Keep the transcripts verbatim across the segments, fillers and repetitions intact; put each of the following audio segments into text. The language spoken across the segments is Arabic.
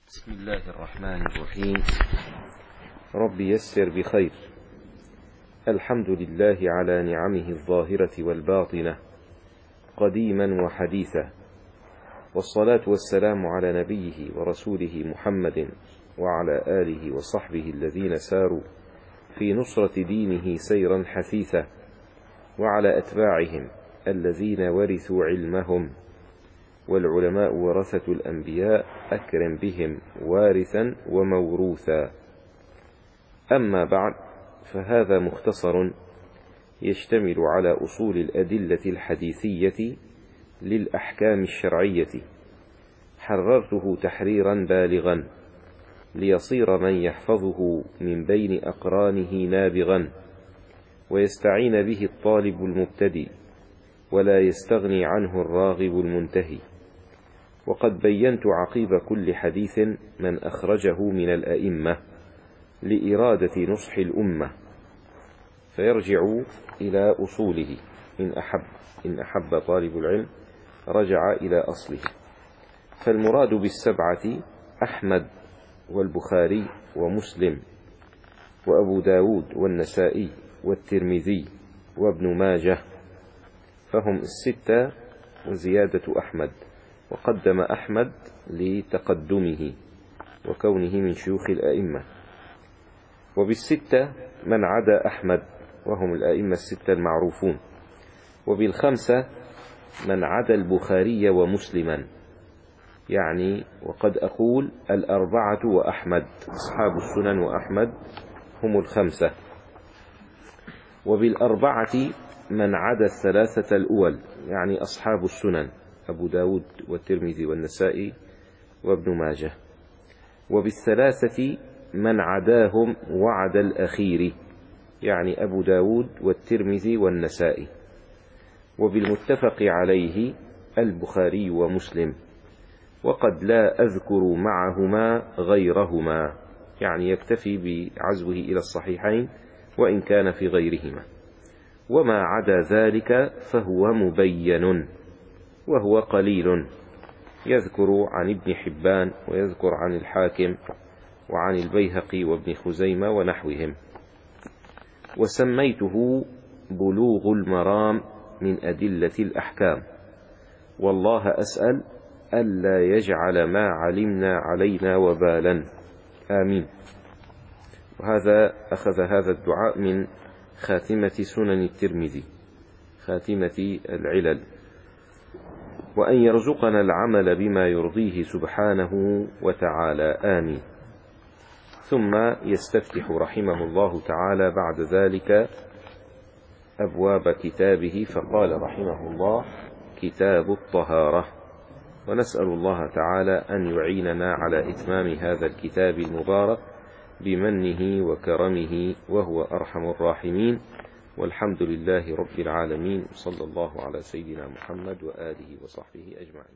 بسم الله الرحمن الرحيم. رب يسر بخير. الحمد لله على نعمه الظاهرة والباطنة قديما وحديثا، والصلاة والسلام على نبيه ورسوله محمد وعلى آله وصحبه الذين ساروا في نصرة دينه سيرا حثيثا، وعلى أتباعهم الذين ورثوا علمهم، والعلماء ورثة الأنبياء أكرم بهم وارثا وموروثا. أما بعد، فهذا مختصر يشتمل على أصول الأدلة الحديثية للأحكام الشرعية، حررته تحريرا بالغا ليصير من يحفظه من بين أقرانه نابغا، ويستعين به الطالب المبتدئ ولا يستغني عنه الراغب المنتهي. وقد بينت عقيب كل حديث من أخرجه من الأئمة لإرادة نصح الأمة، فيرجع إلى أصوله. إن أحب, إن أحب طالب العلم رجع إلى أصله. فالمراد بالسبعة أحمد والبخاري ومسلم وأبو داود والنسائي والترمذي وابن ماجه، فهم الستة وزيادة أحمد، وقدم أحمد لتقدمه وكونه من شيوخ الأئمة. وبالستة من عدا أحمد، وهم الأئمة الستة المعروفون. وبالخمسة من عدا البخاري ومسلما، يعني وقد أقول الأربعة وأحمد، أصحاب السنن وأحمد هم الخمسة. وبالأربعة من عدا الثلاثة الأول، يعني أصحاب السنن أبو داود والترمذي والنسائي وابن ماجه. وبالثلاثة من عداهم وعد الأخير، يعني أبو داود والترمذي والنسائي. وبالمتفق عليه البخاري ومسلم، وقد لا أذكر معهما غيرهما، يعني يكتفي بعزوه إلى الصحيحين وإن كان في غيرهما. وما عدا ذلك فهو مبين، وهو قليل، يذكر عن ابن حبان ويذكر عن الحاكم وعن البيهقي وابن خزيمة ونحوهم. وسميته بلوغ المرام من أدلة الأحكام، والله أسأل ألا يجعل ما علمنا علينا وبالا، آمين. وهذا أخذ هذا الدعاء من خاتمة سنن الترمذي، خاتمة العلل. وأن يرزقنا العمل بما يرضيه سبحانه وتعالى، آمين. ثم يستفتح رحمه الله تعالى بعد ذلك أبواب كتابه، فقال رحمه الله: كتاب الطهارة. ونسأل الله تعالى أن يعيننا على إتمام هذا الكتاب المبارك بمنه وكرمه، وهو أرحم الراحمين. والحمد لله رب العالمين، صلى الله على سيدنا محمد وآله وصحبه أجمعين.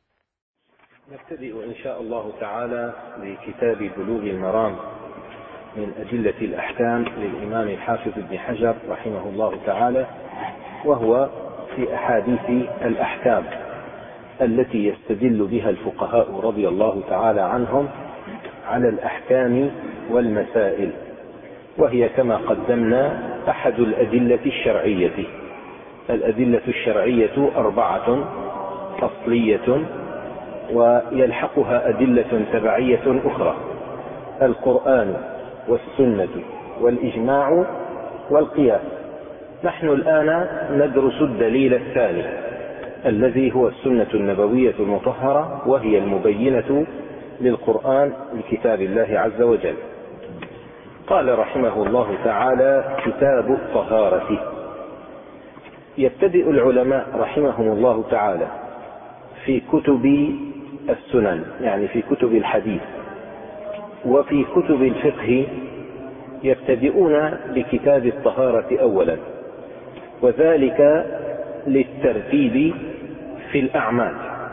نبتدئ إن شاء الله تعالى بكتاب بلوغ المرام من أدلة الأحكام للإمام الحافظ ابن حجر رحمه الله تعالى، وهو في أحاديث الأحكام التي يستدل بها الفقهاء رضي الله تعالى عنهم على الأحكام والمسائل، وهي كما قدمنا أحد الأدلة الشرعية. الأدلة الشرعية أربعة أصلية، ويلحقها أدلة تبعية أخرى: القرآن والسنة والإجماع والقياس. نحن الآن ندرس الدليل الثاني الذي هو السنة النبوية المطهرة، وهي المبينة للقرآن لكتاب الله عز وجل. قال رحمه الله تعالى: كتاب الطهارة. يبتدئ العلماء رحمهم الله تعالى في كتب السنن، يعني في كتب الحديث، وفي كتب الفقه يبتدئون بكتاب الطهارة أولا، وذلك للترتيب في الأعمال،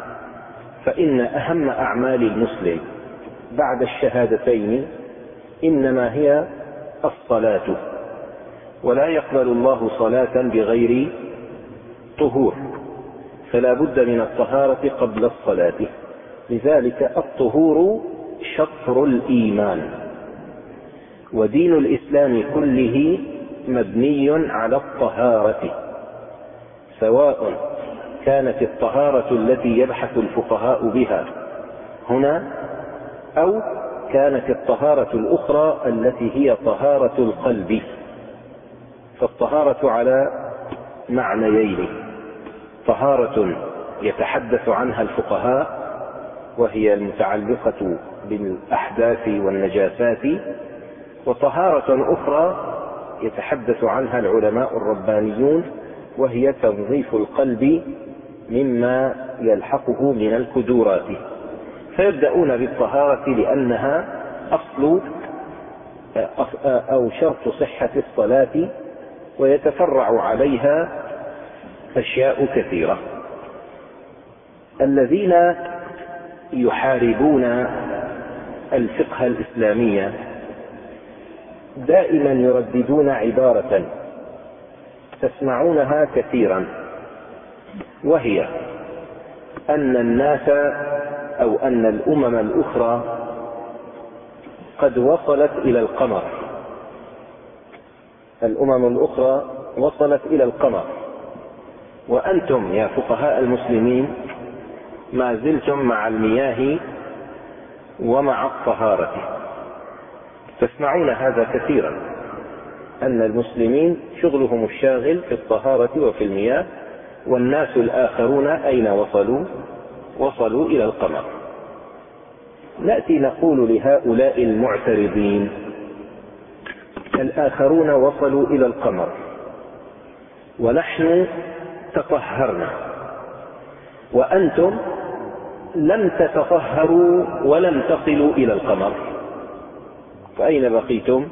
فإن أهم أعمال المسلم بعد الشهادتين إنما هي الصلاة، ولا يقبل الله صلاة بغير طهور، فلا بد من الطهارة قبل الصلاة. لذلك الطهور شطر الإيمان، ودين الإسلام كله مبني على الطهارة، سواء كانت الطهارة التي يبحث الفقهاء بها هنا أو كانت الطهارة الأخرى التي هي طهارة القلب. فالطهارة على معنيين: طهارة يتحدث عنها الفقهاء وهي المتعلقة بالأحداث والنجاسات، وطهارة أخرى يتحدث عنها العلماء الربانيون وهي تنظيف القلب مما يلحقه من الكدورات. فيبدأون بالطهارة لأنها أصل أو شرط صحة الصلاة، ويتفرع عليها أشياء كثيرة. الذين يحاربون الفقه الإسلامي دائما يرددون عبارة تسمعونها كثيرا، وهي أن الناس أو أن الأمم الأخرى قد وصلت إلى القمر. الأمم الأخرى وصلت إلى القمر، وأنتم يا فقهاء المسلمين ما زلتم مع المياه ومع الطهارة. تسمعون هذا كثيرا، أن المسلمين شغلهم الشاغل في الطهارة وفي المياه، والناس الآخرون أين وصلوا؟ وصلوا إلى القمر. نأتي نقول لهؤلاء المعترضين: الآخرون وصلوا إلى القمر ونحن تطهرنا، وأنتم لم تتطهروا ولم تصلوا إلى القمر، فأين بقيتم؟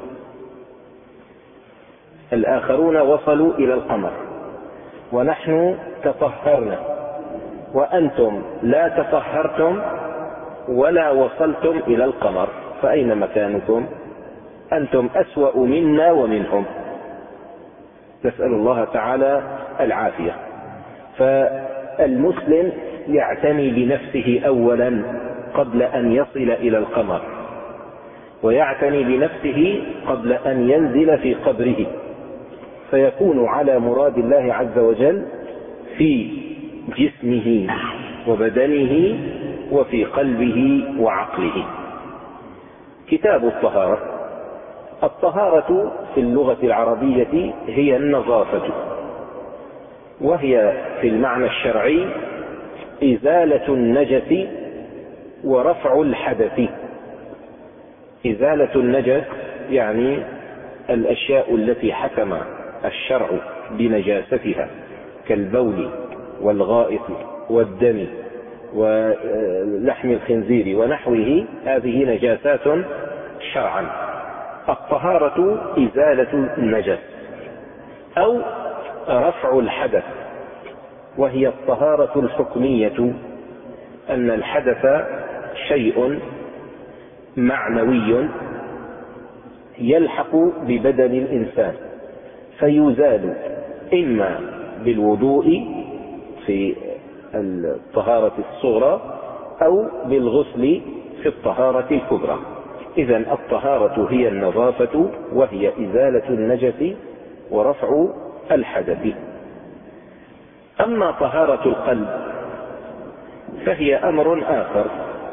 الآخرون وصلوا إلى القمر ونحن تطهرنا، وأنتم لا تطهرتم ولا وصلتم إلى القمر، فأين مكانكم؟ أنتم أسوأ منا ومنهم. نسأل الله تعالى العافية. فالمسلم يعتني بنفسه أولا قبل أن يصل إلى القمر، ويعتني بنفسه قبل أن ينزل في قبره، فيكون على مراد الله عز وجل في جسمه وبدنه وفي قلبه وعقله. كتاب الطهارة. الطهارة في اللغة العربية هي النظافة، وهي في المعنى الشرعي إزالة النجس ورفع الحدث. إزالة النجس يعني الأشياء التي حكم الشرع بنجاستها كالبول والغائط والدم ولحم الخنزير ونحوه، هذه نجاسات شرعا. الطهارة إزالة النجس أو رفع الحدث، وهي الطهارة الحكمية، أن الحدث شيء معنوي يلحق ببدن الإنسان فيزال إما بالوضوء في الطهارة الصغرى أو بالغسل في الطهارة الكبرى. إذن الطهارة هي النظافة، وهي إزالة النجس ورفع الحدث. أما طهارة القلب فهي أمر آخر.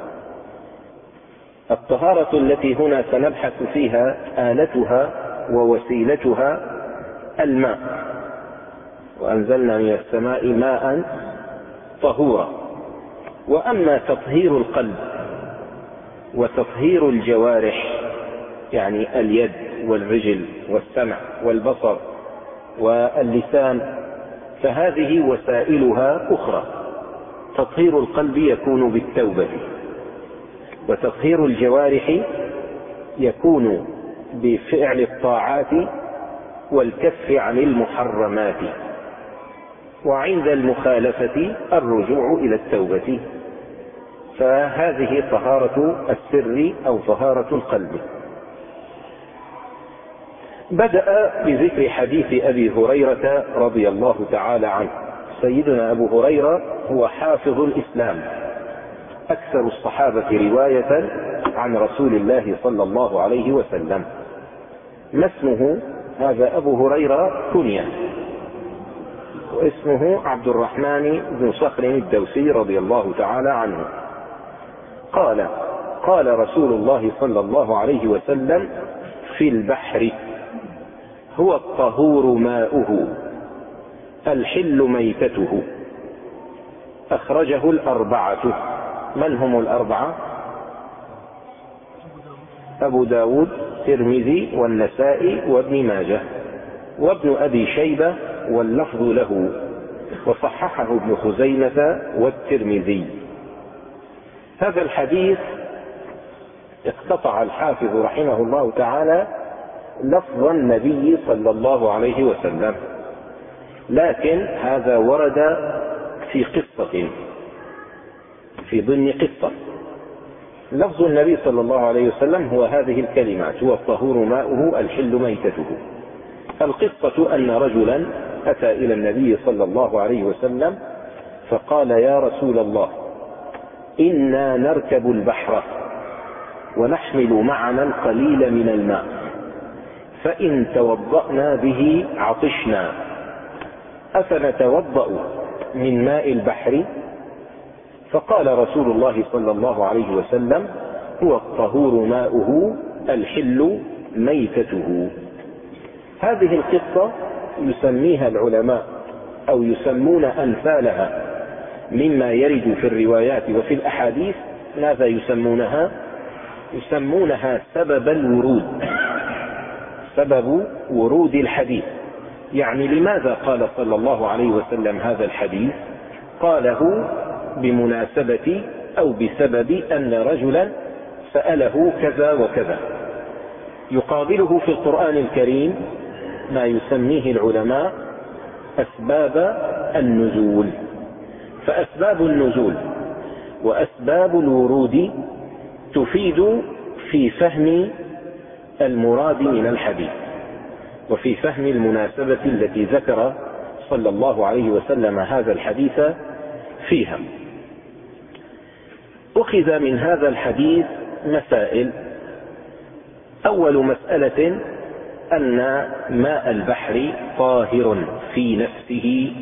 الطهارة التي هنا سنبحث فيها آلتها ووسيلتها الماء، وأنزلنا من السماء ماء طهورا. وأما تطهير القلب وتطهير الجوارح، يعني اليد والرجل والسمع والبصر واللسان، فهذه وسائلها أخرى. تطهير القلب يكون بالتوبة، وتطهير الجوارح يكون بفعل الطاعات والكف عن المحرمات، وعند المخالفة الرجوع إلى التوبة. فهذه طهارة السر أو طهارة القلب. بدأ بذكر حديث أبي هريرة رضي الله تعالى عنه. سيدنا أبو هريرة هو حافظ الإسلام، أكثر الصحابة رواية عن رسول الله صلى الله عليه وسلم. ما اسمه؟ هذا أبو هريرة كنية، واسمه عبد الرحمن بن صخر الدوسي رضي الله تعالى عنه. قال قال رسول الله صلى الله عليه وسلم في البحر هو الطهور ماؤه الحل ميتته. أخرجه الأربعة. من هم الأربعة؟ أبو داود الترمذي والنسائي وابن ماجه وابن أبي شيبة واللفظ له، وصححه ابن خزيمة والترمذي. هذا الحديث اقتطع الحافظ رحمه الله تعالى لفظ النبي صلى الله عليه وسلم، لكن هذا ورد في قصة، في ضمن قصة. لفظ النبي صلى الله عليه وسلم هو هذه الكلمات: هو الطهور ماؤه الحل ميتته. القصة أن رجلا أتى إلى النبي صلى الله عليه وسلم فقال: يا رسول الله، إنا نركب البحر ونحمل معنا القليل من الماء، فإن توضأنا به عطشنا، أفنتوضأ من ماء البحر؟ فقال رسول الله صلى الله عليه وسلم: هو الطهور ماؤه الحل ميتته. هذه القصة يسميها العلماء أو يسمون أمثالها مما يرد في الروايات وفي الأحاديث، ماذا يسمونها؟ يسمونها سبب الورود، سبب ورود الحديث. يعني لماذا قال صلى الله عليه وسلم هذا الحديث؟ قاله بمناسبة أو بسبب أن رجلا سأله كذا وكذا. يقابله في القرآن الكريم ما يسميه العلماء أسباب النزول. فأسباب النزول وأسباب الورود تفيد في فهم المراد من الحديث وفي فهم المناسبة التي ذكر صلى الله عليه وسلم هذا الحديث فيها. أخذ من هذا الحديث مسائل. أول مسألة أن ماء البحر طاهر في نفسه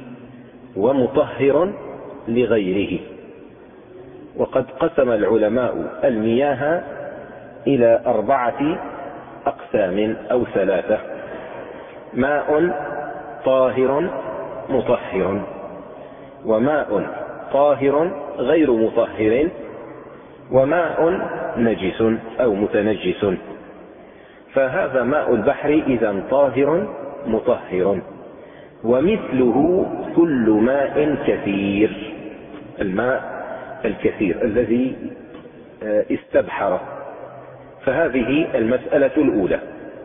ومطهر لغيره. وقد قسم العلماء المياه إلى أربعة أقسام أو ثلاثة: ماء طاهر مطهر، وماء طاهر غير مطهر، وماء نجس أو متنجس. فهذا ماء البحر إذا طاهر مطهر. ومثله كل ماء كثير، الماء الكثير الذي استبحر. فهذه المسألة الأولى.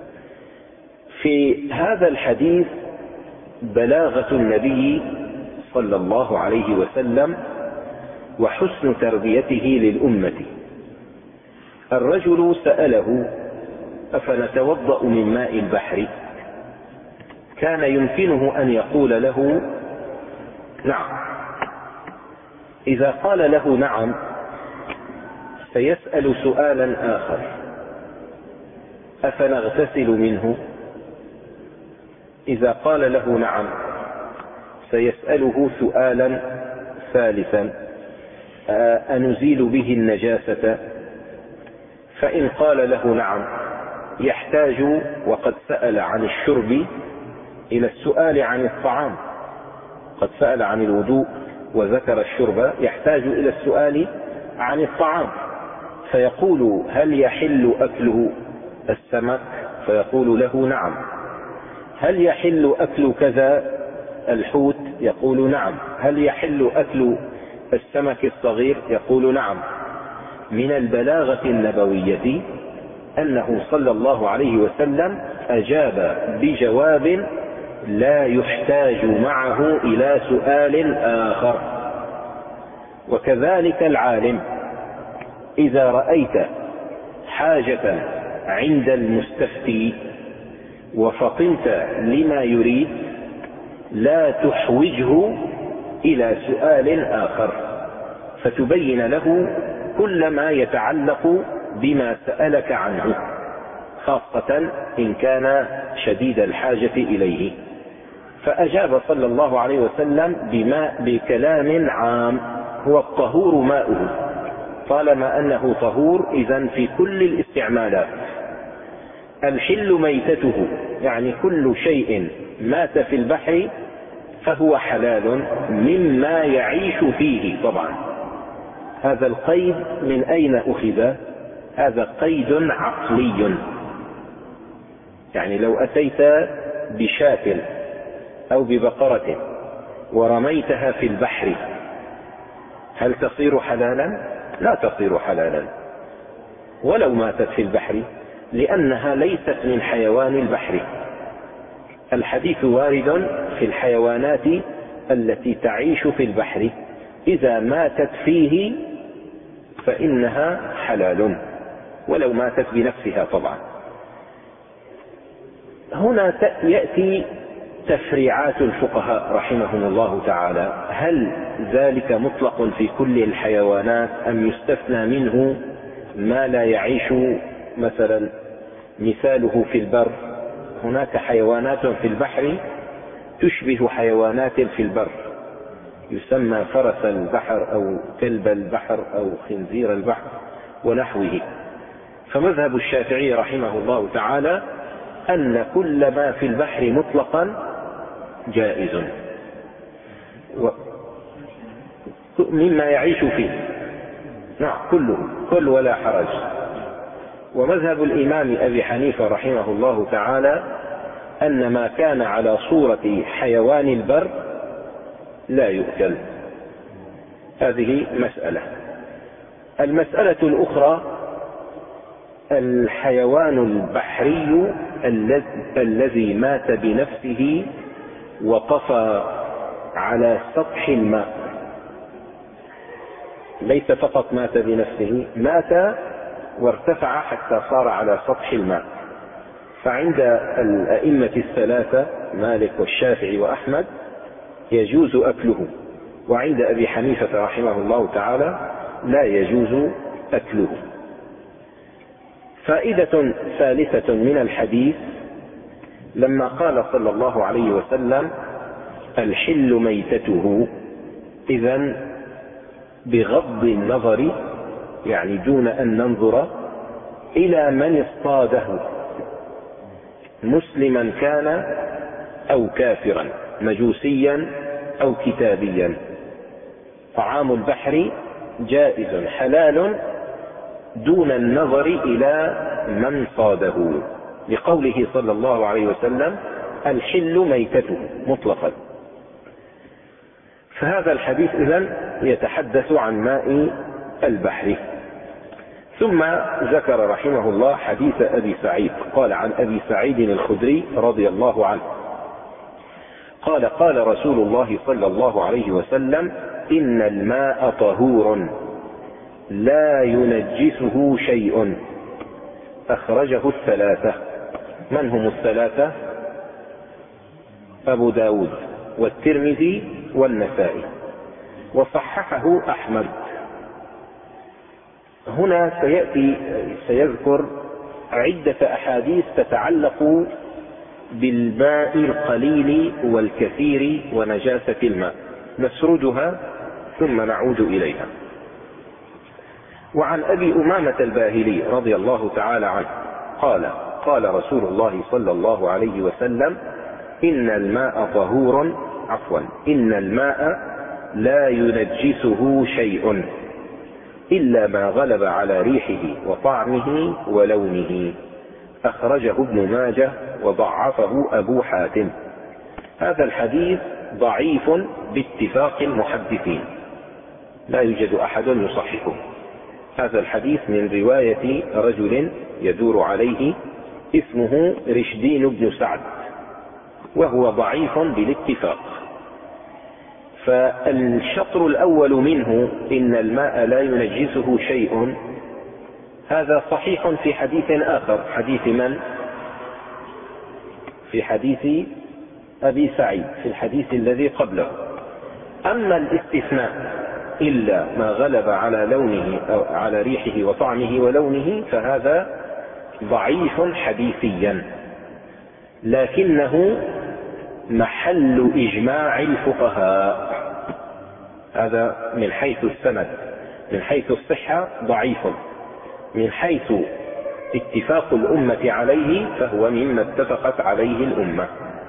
في هذا الحديث بلاغة النبي صلى الله عليه وسلم وحسن تربيته للأمة. الرجل سأله: أفنتوضأ من ماء البحر؟ كان يمكنه أن يقول له نعم. إذا قال له نعم سيسأل سؤالا آخر: أفنغتسل منه؟ إذا قال له نعم سيسأله سؤالا ثالثا: أنزيل به النجاسة؟ فإن قال له نعم يحتاج، وقد سأل عن الشرب، إلى السؤال عن الطعام. قد سأل عن الوضوء وذكر الشرب، يحتاج إلى السؤال عن الطعام. فيقول: هل يحل أكله السمك؟ فيقول له نعم. هل يحل أكل كذا الحوت؟ يقول نعم. هل يحل أكل السمك الصغير؟ يقول نعم. من البلاغة النبوية أنه صلى الله عليه وسلم أجاب بجواب لا يحتاج معه إلى سؤال آخر. وكذلك العالم: إذا رأيت حاجة عند المستفتي وفطنت لما يريد لا تحوجه إلى سؤال آخر، فتبين له كل ما يتعلق بما سألك عنه، خاصة إن كان شديد الحاجة إليه. فأجاب صلى الله عليه وسلم بماء بكلام عام، هو الطهور ماؤه، طالما أنه طهور إذن في كل الاستعمالات. الحل ميتته، يعني كل شيء مات في البحر فهو حلال مما يعيش فيه. طبعا هذا القيد من أين أخذ؟ هذا قيد عقلي، يعني لو أتيت بشاة أو ببقرة ورميتها في البحر هل تصير حلالا؟ لا تصير حلالا ولو ماتت في البحر، لأنها ليست من حيوان البحر. الحديث وارد في الحيوانات التي تعيش في البحر، إذا ماتت فيه فإنها حلال ولو ماتت بنفسها. طبعا هنا يأتي تفريعات الفقهاء رحمهم الله تعالى، هل ذلك مطلق في كل الحيوانات أم يستثنى منه ما لا يعيش؟ مثلا مثاله في البر، هناك حيوانات في البحر تشبه حيوانات في البر، يسمى فرس البحر أو كلب البحر أو خنزير البحر ونحوه. فمذهب الشافعي رحمه الله تعالى أن كل ما في البحر مطلقا جائز مما يعيش فيه، نعم كله كل ولا حرج. ومذهب الإمام أبي حنيفة رحمه الله تعالى أن ما كان على صورة حيوان البر لا يؤكل. هذه مسألة. المسألة الأخرى الحيوان البحري الذي مات بنفسه وطفى على سطح الماء، ليس فقط مات بنفسه، مات وارتفع حتى صار على سطح الماء. فعند الأئمة الثلاثة مالك والشافعي وأحمد يجوز أكله، وعند أبي حنيفة رحمه الله تعالى لا يجوز أكله. فائدة ثالثة من الحديث لما قال صلى الله عليه وسلم الحل ميتته، إذن بغض النظر، يعني دون أن ننظر إلى من اصطاده، مسلما كان أو كافرا، مجوسيا أو كتابيا، طعام البحر جائز حلال دون النظر إلى من صاده، لقوله صلى الله عليه وسلم الحل ميتته مطلقا. فهذا الحديث إذن يتحدث عن ماء البحر. ثم ذكر رحمه الله حديث أبي سعيد، قال عن أبي سعيد الخدري رضي الله عنه قال قال رسول الله صلى الله عليه وسلم إن الماء طهور لا ينجسه شيء، أخرجه الثلاثة. من هم الثلاثة؟ أبو داود والترمذي والنسائي، وصححه أحمد. هنا سيأتي سيذكر عدة أحاديث تتعلق بالماء القليل والكثير ونجاسة الماء، نسردها ثم نعود إليها. وعن أبي أمامة الباهلي رضي الله تعالى عنه قال قال رسول الله صلى الله عليه وسلم إن الماء طهور عفوا إن الماء لا ينجسه شيء إلا ما غلب على ريحه وطعمه ولونه، أخرجه ابن ماجه وضعفه أبو حاتم. هذا الحديث ضعيف باتفاق المحدثين، لا يوجد أحد يصححه. هذا الحديث من رواية رجل يدور عليه اسمه رشدين بن سعد، وهو ضعيف بالاتفاق. فالشطر الأول منه إن الماء لا ينجسه شيء، هذا صحيح في حديث آخر، حديث من؟ في حديث أبي سعيد، في الحديث الذي قبله. أما الاستثناء إلا ما غلب على لونه أو على ريحه وطعمه ولونه فهذا ضعيف حديثيا، لكنه محل إجماع الفقهاء. هذا من حيث السند، من حيث الصحة ضعيف، من حيث اتفاق الأمة عليه فهو مما اتفقت عليه الأمة.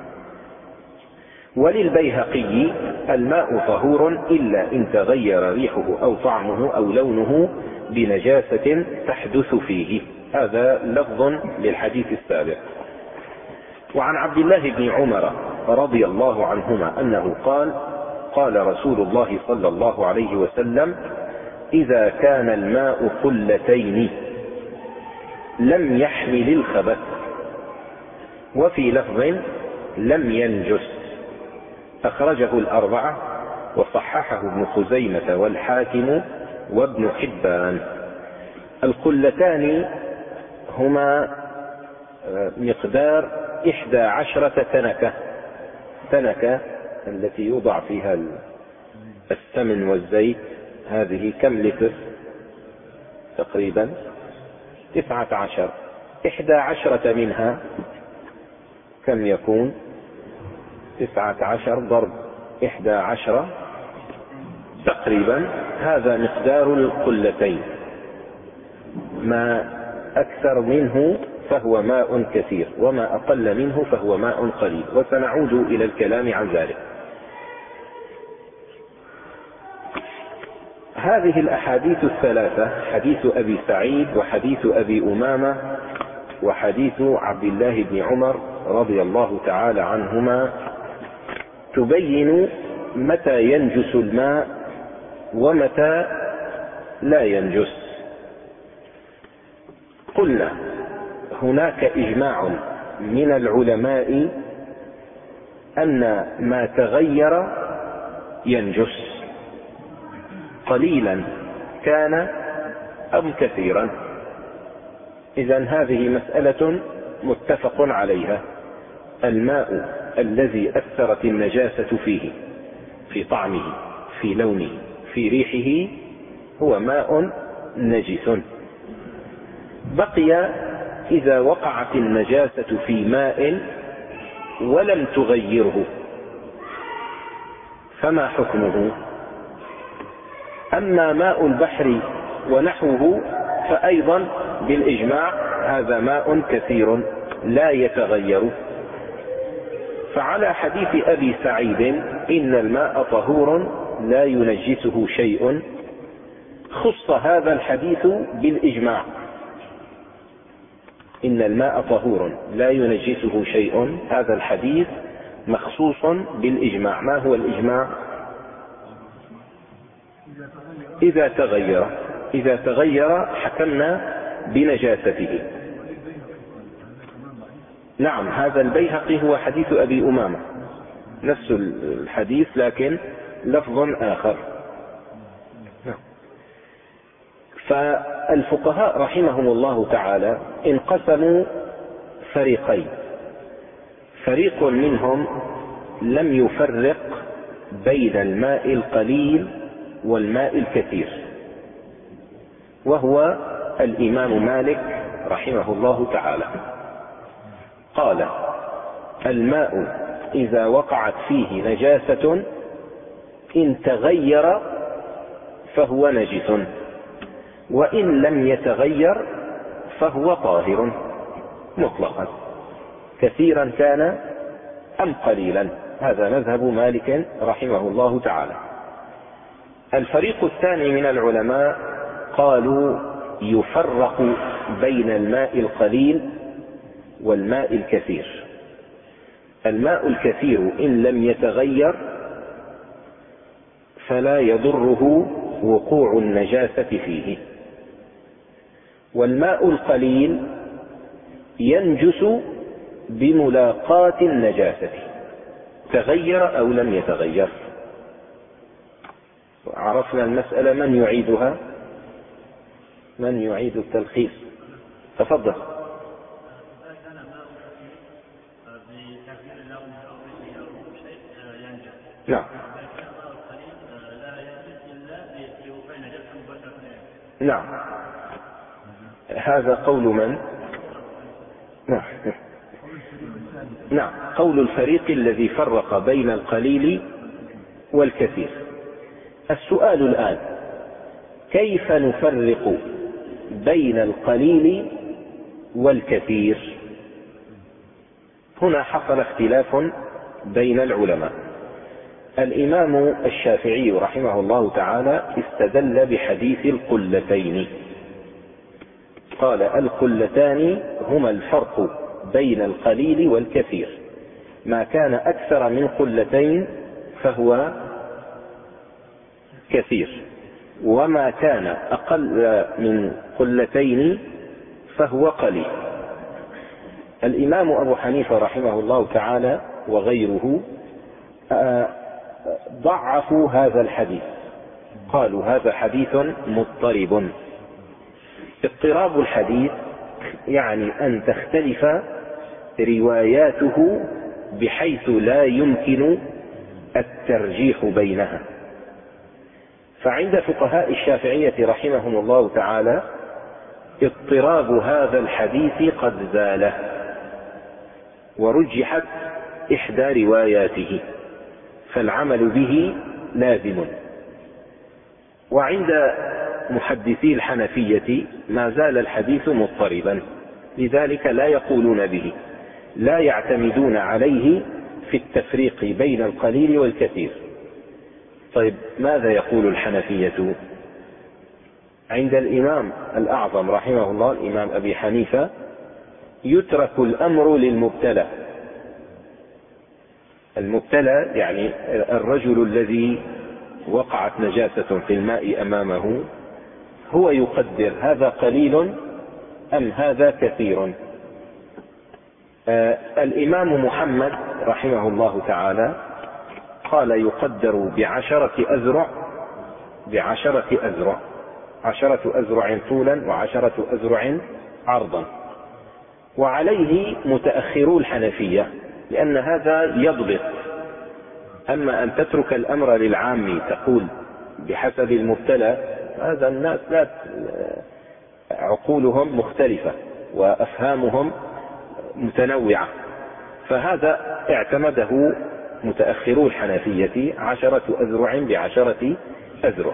وللبيهقي الماء طهور إلا إن تغير ريحه أو طعمه أو لونه بنجاسة تحدث فيه. هذا لفظ للحديث السابق. وعن عبد الله بن عمر رضي الله عنهما أنه قال: قال رسول الله صلى الله عليه وسلم: إذا كان الماء قلتين لم يحمل الخبث، وفي لفظ لم ينجس. أخرجه الأربعة وصححه ابن خزيمة والحاكم وابن حبان. القلتان هما مقدار إحدى عشرة تنكة، تنكة التي يوضع فيها السمن والزيت، هذه كم لتر تقريبا؟ تسعة عشر. إحدى عشرة منها كم يكون؟ تسعة عشر ضرب إحدى عشرة تقريبا، هذا مقدار القلتين. ما أكثر منه فهو ماء كثير، وما أقل منه فهو ماء قليل، وسنعود إلى الكلام عن ذلك. هذه الأحاديث الثلاثة، حديث أبي سعيد وحديث أبي أمامة وحديث عبد الله بن عمر رضي الله تعالى عنهما، تبين متى ينجس الماء ومتى لا ينجس. قلنا هناك إجماع من العلماء أن ما تغير ينجس، قليلا كان أم كثيرا. إذن هذه مسألة متفق عليها. الماء الذي أثرت النجاسة فيه، في طعمه، في لونه، في ريحه، هو ماء نجس. بقي إذا وقعت النجاسة في ماء ولم تغيره فما حكمه؟ أما ماء البحر ونحوه فأيضا بالإجماع هذا ماء كثير لا يتغير. فعلى حديث أبي سعيد إن الماء طهور لا ينجسه شيء، خص هذا الحديث بالإجماع. إن الماء طهور لا ينجسه شيء، هذا الحديث مخصوص بالإجماع. ما هو الإجماع؟ إذا تغير إذا تغير حكمنا بنجاسته. نعم، هذا البيهقي هو حديث أبي أمامة، نفس الحديث لكن لفظ آخر. فالفقهاء رحمهم الله تعالى انقسموا فريقين. فريق منهم لم يفرق بين الماء القليل والماء الكثير، وهو الإمام مالك رحمه الله تعالى. قال: الماء إذا وقعت فيه نجاسة إن تغير فهو نجس، وإن لم يتغير فهو طاهر مطلقا، كثيرا كان أم قليلا. هذا مذهب مالك رحمه الله تعالى. الفريق الثاني من العلماء قالوا يفرق بين الماء القليل والماء الكثير. الماء الكثير إن لم يتغير فلا يضره وقوع النجاسة فيه، والماء القليل ينجس بملاقاة النجاسة تغير أو لم يتغير. عرفنا المسألة. من يعيدها؟ من يعيد التلخيص؟ تفضل. نعم. نعم، هذا قول من؟ نعم نعم قول الفريق الذي فرق بين القليل والكثير. السؤال الآن: كيف نفرق بين القليل والكثير؟ هنا حصل اختلاف بين العلماء. الإمام الشافعي رحمه الله تعالى استدل بحديث القلتين، قال: القلتان هما الفرق بين القليل والكثير، ما كان أكثر من قلتين فهو كثير، وما كان أقل من قلتين فهو قليل. الإمام أبو حنيفة رحمه الله تعالى وغيره ضعفوا هذا الحديث، قالوا هذا حديث مضطرب. اضطراب الحديث يعني أن تختلف رواياته بحيث لا يمكن الترجيح بينها. فعند فقهاء الشافعية رحمهم الله تعالى اضطراب هذا الحديث قد زال، ورجحت إحدى رواياته، فالعمل به لازم. وعند محدثي الحنفية ما زال الحديث مضطربا، لذلك لا يقولون به، لا يعتمدون عليه في التفريق بين القليل والكثير. طيب، ماذا يقول الحنفية؟ عند الإمام الأعظم رحمه الله الإمام أبي حنيفة يترك الأمر للمبتلى. المبتلى يعني الرجل الذي وقعت نجاسة في الماء أمامه، هو يقدر هذا قليل أم هذا كثير. آه الإمام محمد رحمه الله تعالى قال يقدر بعشرة أذرع بعشرة أذرع عشرة أذرع طولا وعشرة أذرع عرضا. وعليه متأخرو الحنفية، لأن هذا يضبط. أما أن تترك الأمر للعام تقول بحسب المبتلى، هذا الناس لا عقولهم مختلفة وأفهامهم متنوعة، فهذا اعتمده متأخرو الحنفية عشرة أذرع بعشرة أذرع.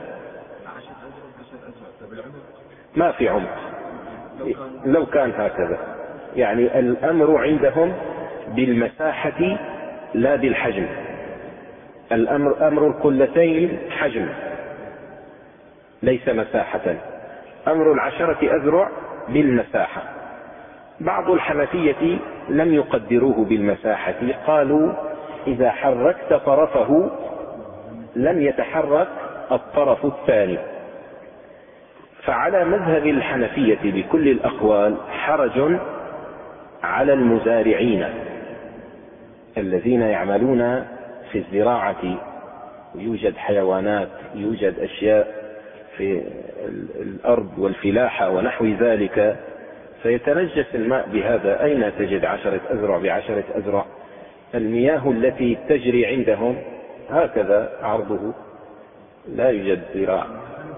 ما في عمق لو كان هكذا، يعني الأمر عندهم بالمساحة لا بالحجم. الأمر أمر القلتين حجم ليس مساحة، أمر العشرة أذرع بالمساحة. بعض الحنفية لم يقدروه بالمساحة، قالوا إذا حركت طرفه لم يتحرك الطرف الثاني. فعلى مذهب الحنفية بكل الأقوال حرج على المزارعين الذين يعملون في الزراعة، يوجد حيوانات، يوجد أشياء في الأرض والفلاحة ونحو ذلك، فيتنجس الماء بهذا. أين تجد عشرة أذرع بعشرة أذرع؟ المياه التي تجري عندهم هكذا عرضه، لا يوجد زراعة.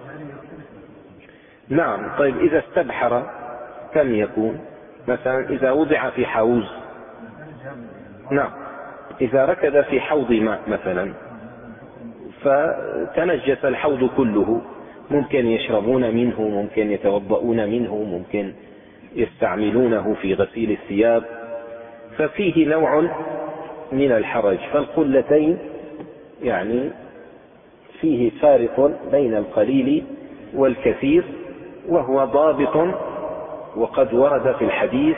نعم. طيب، إذا استبحر كم يكون؟ مثلا إذا وضع في حوض، نعم، إذا ركض في حوض ماء مثلا فتنجس الحوض كله، ممكن يشربون منه، ممكن يتوضؤون منه، ممكن يستعملونه في غسيل الثياب، ففيه نوع من الحرج. فالقلتين يعني فيه فارق بين القليل والكثير، وهو ضابط وقد ورد في الحديث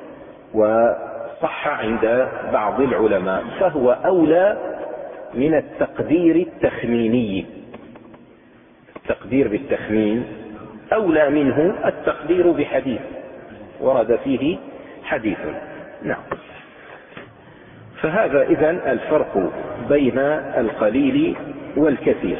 وصح عند بعض العلماء، فهو أولى من التقدير التخميني. التقدير بالتخمين أولى منه التقدير بحديث ورد فيه حديث. نعم. فهذا إذن الفرق بين القليل والكثير.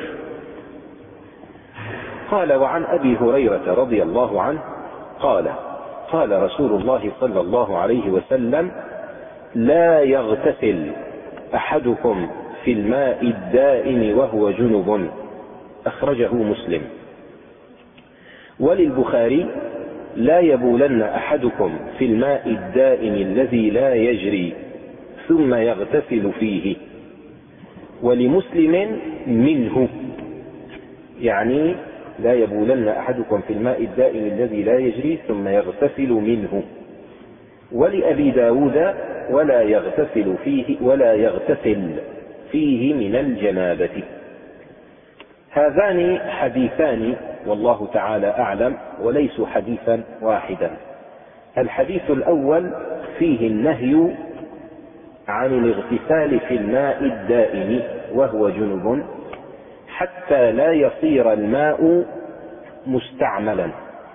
قال: وعن أبي هريرة رضي الله عنه قال: قال رسول الله صلى الله عليه وسلم: لا يغتسل أحدكم في الماء الدائم وهو جنب. أخرجه مسلم. وللبخاري: لا يبولن أحدكم في الماء الدائم الذي لا يجري ثم يغتسل فيه. ولمسلم: منه، يعني لا يبولن أحدكم في الماء الدائم الذي لا يجري ثم يغتسل منه. ولأبي داود: ولا يغتسل فيه ولا يغتسل فيه من الجنابة. هذان حديثان والله تعالى أعلم، وليسوا حديثا واحدا. الحديث الأول فيه النهي عن الاغتسال في الماء الدائم وهو جنب حتى لا يصير الماء مستعملا.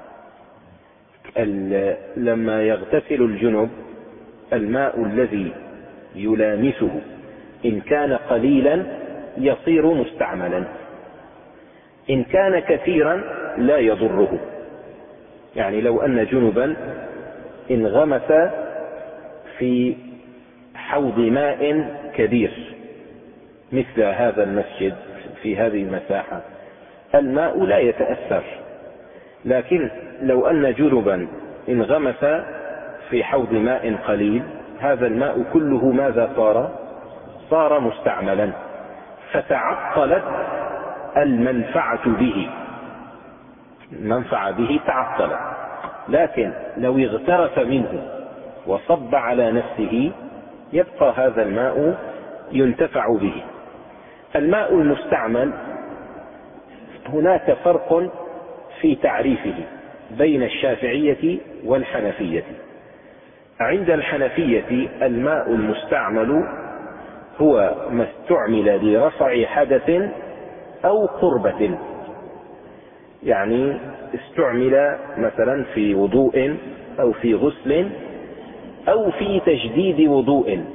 لما يغتسل الجنب الماء الذي يلامسه إن كان قليلا يصير مستعملا، إن كان كثيرا لا يضره. يعني لو أن جنبا انغمس في حوض ماء كبير مثل هذا المسجد في هذه المساحة، الماء لا يتأثر. لكن لو أن جنبا انغمس في حوض ماء قليل، هذا الماء كله ماذا صار؟ صار مستعملا، فتعطلت المنفعة به، المنفعة به تعطلت. لكن لو اغترف منه وصب على نفسه يبقى هذا الماء ينتفع به. الماء المستعمل هناك فرق في تعريفه بين الشافعية والحنفية. عند الحنفية الماء المستعمل هو ما استعمل لرفع حدث أو قربة، يعني استعمل مثلا في وضوء أو في غسل أو في تجديد وضوء.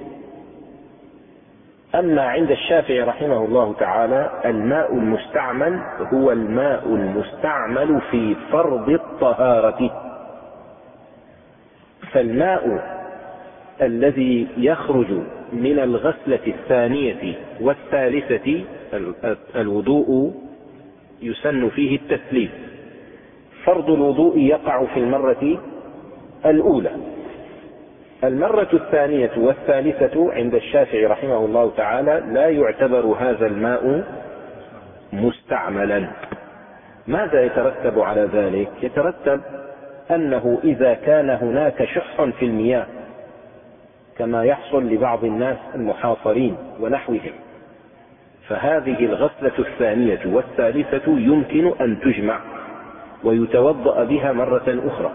أما عند الشافعي رحمه الله تعالى الماء المستعمل هو الماء المستعمل في فرض الطهارة. فالماء الذي يخرج من الغسلة الثانية والثالثة، الوضوء يسن فيه التثليث، فرض الوضوء يقع في المرة الأولى. المرة الثانية والثالثة عند الشافعي رحمه الله تعالى لا يعتبر هذا الماء مستعملا. ماذا يترتب على ذلك؟ يترتب أنه إذا كان هناك شح في المياه كما يحصل لبعض الناس المحاصرين ونحوهم، فهذه الغسلة الثانية والثالثة يمكن أن تجمع ويتوضأ بها مرة أخرى.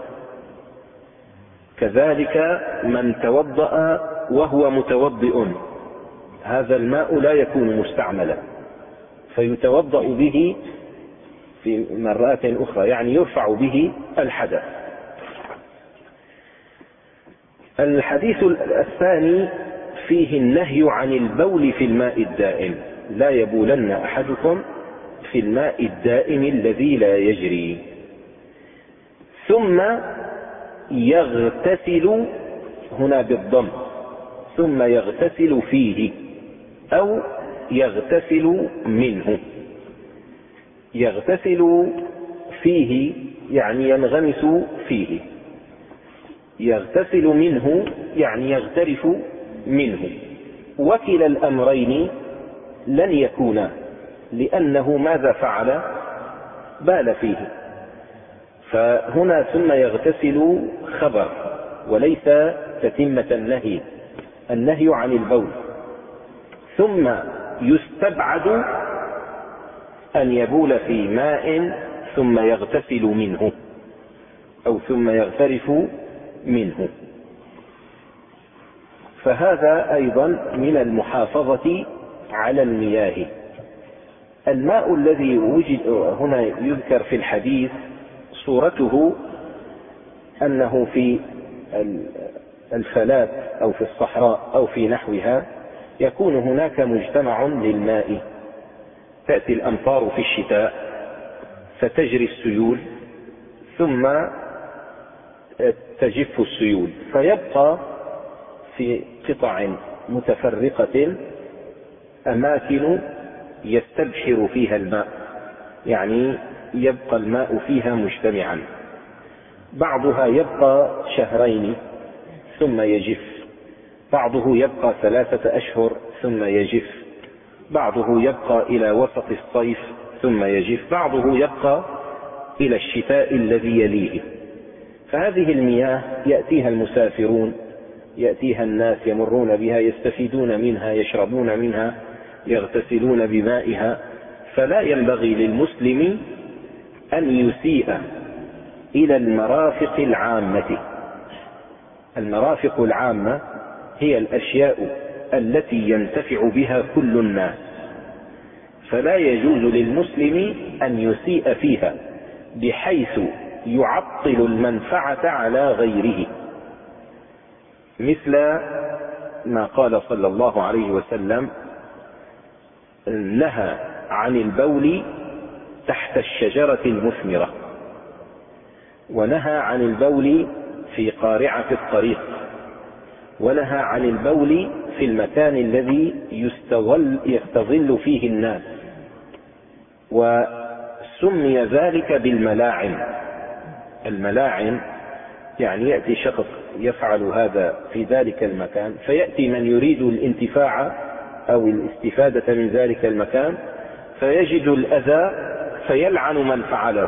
كذلك من توضأ وهو متوضئ، هذا الماء لا يكون مستعملا فيتوضأ به في مرات أخرى، يعني يرفع به الحدث. الحديث الثاني فيه النهي عن البول في الماء الدائم: لا يبولن أحدكم في الماء الدائم الذي لا يجري ثم يغتسل، هنا بالضم، ثم يغتسل فيه أو يغتسل منه. يغتسل فيه يعني ينغمس فيه، يغتسل منه يعني يغترف منه. وكلا الأمرين لن يكونا، لأنه ماذا فعل؟ بال فيه. فهنا ثم يغتسل خبر وليس تتمة النهي، النهي عن البول. ثم يستبعد أن يبول في ماء ثم يغتسل منه أو ثم يغترف منه، فهذا أيضا من المحافظة على المياه. الماء الذي وجد هنا يذكر في الحديث صورته أنه في الفلاة أو في الصحراء أو في نحوها يكون هناك مجتمع للماء، تأتي الأمطار في الشتاء فتجري السيول ثم تجف السيول، فيبقى في قطع متفرقة أماكن يستبحر فيها الماء، يعني يبقى الماء فيها مجتمعا، بعضها يبقى شهرين ثم يجف، بعضه يبقى ثلاثة أشهر ثم يجف، بعضه يبقى إلى وسط الصيف ثم يجف، بعضه يبقى إلى الشتاء الذي يليه. فهذه المياه يأتيها المسافرون، يأتيها الناس يمرون بها، يستفيدون منها، يشربون منها، يغتسلون بمائها. فلا ينبغي للمسلم أن يسيء إلى المرافق العامة. المرافق العامة هي الأشياء التي ينتفع بها كل الناس، فلا يجوز للمسلم أن يسيء فيها بحيث يعطل المنفعة على غيره، مثل ما قال صلى الله عليه وسلم: نهى عن البول تحت الشجرة المثمرة، ونهى عن البول في قارعة الطريق، ونهى عن البول في المكان الذي يستظل, يستظل فيه الناس، وسمي ذلك بالملاعن. الملاعن يعني يأتي شخص يفعل هذا في ذلك المكان، فيأتي من يريد الانتفاع أو الاستفادة من ذلك المكان فيجد الأذى فيلعن من فعله.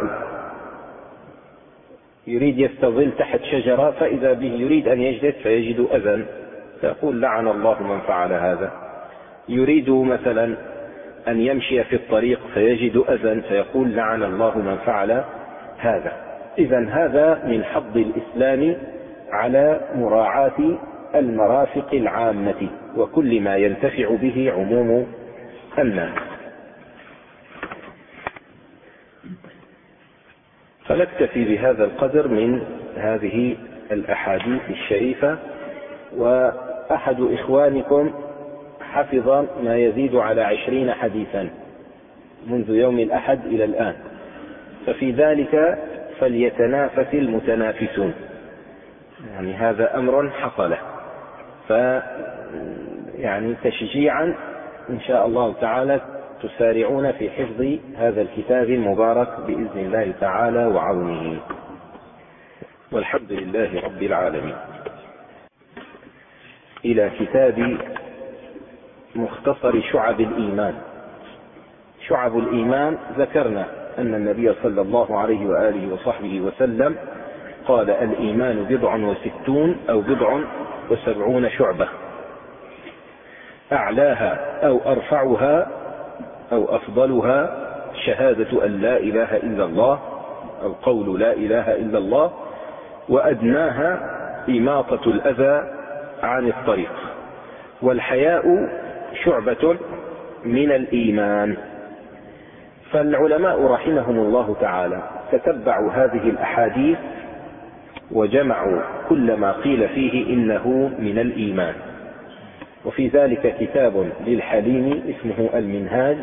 يريد يستظل تحت شجرة فإذا به يريد أن يجلس فيجد أذى فيقول: لعن الله من فعل هذا. يريد مثلا أن يمشي في الطريق فيجد أذى فيقول: لعن الله من فعل هذا. إذن هذا من حظ الإسلام على مراعاة المرافق العامة وكل ما ينتفع به عموم الناس. فنكتفي بهذا القدر من هذه الأحاديث الشريفة. وأحد إخوانكم حفظ ما يزيد على عشرين حديثا منذ يوم الأحد إلى الآن، ففي ذلك فليتنافس المتنافسون، يعني هذا أمر حصل، ف يعني تشجيعا إن شاء الله تعالى تسارعون في حفظ هذا الكتاب المبارك بإذن الله تعالى وعونه. والحمد لله رب العالمين. إلى كتاب مختصر شعب الإيمان. شعب الإيمان ذكرنا أن النبي صلى الله عليه وآله وصحبه وسلم قال: الإيمان بضع وستون أو بضع وسبعون شعبة، أعلاها أو أرفعها أو أفضلها شهادة أن لا إله إلا الله أو قول لا إله إلا الله، وأدناها إماطة الأذى عن الطريق، والحياء شعبة من الإيمان. فالعلماء رحمهم الله تعالى تتبعوا هذه الأحاديث وجمعوا كل ما قيل فيه إنه من الإيمان. وفي ذلك كتاب للحليم اسمه المنهاج،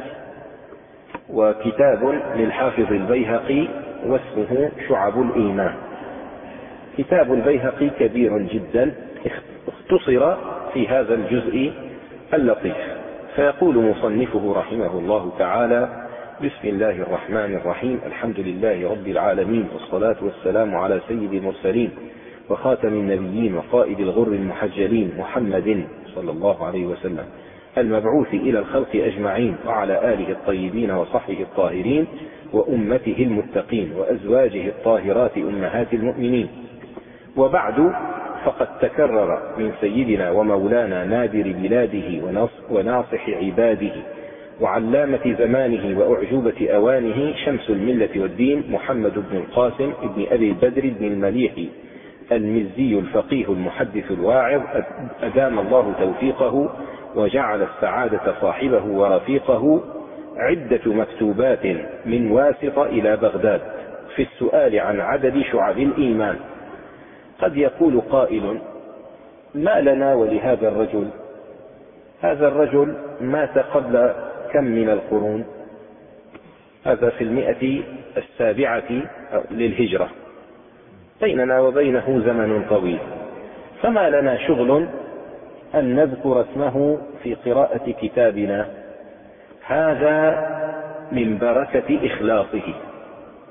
وكتاب للحافظ البيهقي واسمه شعب الإيمان. كتاب البيهقي كبير جدا، اختصر في هذا الجزء اللطيف. فيقول مصنفه رحمه الله تعالى: بسم الله الرحمن الرحيم، الحمد لله رب العالمين، والصلاة والسلام على سيد المرسلين وخاتم النبيين وقائد الغر المحجلين محمد صلى الله عليه وسلم، المبعوث إلى الخلق أجمعين، وعلى آله الطيبين وصحبه الطاهرين وأمته المتقين وأزواجه الطاهرات أمهات المؤمنين. وبعد، فقد تكرر من سيدنا ومولانا نادر بلاده وناصح عباده وعلامة زمانه وأعجوبة أوانه شمس الملة والدين محمد بن القاسم بن أبي البدر بن المليح المزي الفقيه المحدث الواعظ، أدام الله توفيقه وجعل السعادة صاحبه ورفيقه، عدة مكتوبات من واسطة إلى بغداد في السؤال عن عدد شعب الإيمان. قد يقول قائل: ما لنا ولهذا الرجل؟ هذا الرجل مات قبل كم من القرون؟ هذا في المئة السابعة للهجرة، بيننا وبينه زمن طويل، فما لنا شغل أن نذكر اسمه في قراءة كتابنا. هذا من بركة إخلاصه،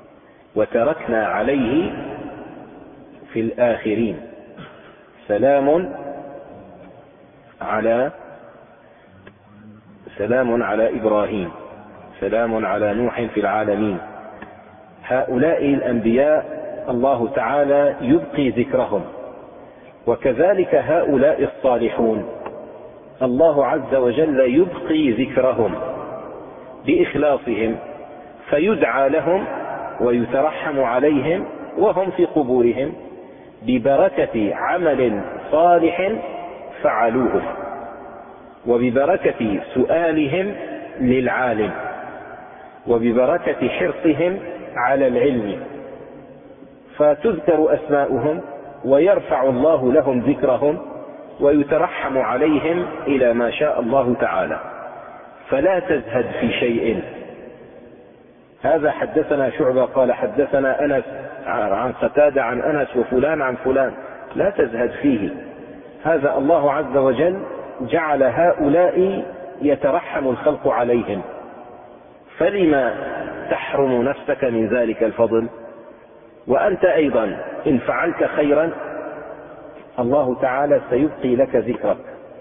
وتركنا عليه في الآخرين. سلام على سلام على إبراهيم، سلام على نوح في العالمين. هؤلاء الأنبياء الله تعالى يبقي ذكرهم، وكذلك هؤلاء الصالحون الله عز وجل يبقي ذكرهم بإخلاصهم، فيدعى لهم ويترحم عليهم وهم في قبورهم ببركة عمل صالح فعلوه، وببركة سؤالهم للعالم، وببركة حرصهم على العلم، فتذكر أسماؤهم ويرفع الله لهم ذكرهم ويترحم عليهم إلى ما شاء الله تعالى. فلا تزهد في شيء. هذا حدثنا شعبة قال حدثنا أنس عن قتادة عن أنس وفلان عن فلان، لا تزهد فيه. هذا الله عز وجل جعل هؤلاء يترحم الخلق عليهم، فلما تحرم نفسك من ذلك الفضل؟ وأنت أيضا إن فعلت خيرا الله تعالى سيبقي لك ذكرك،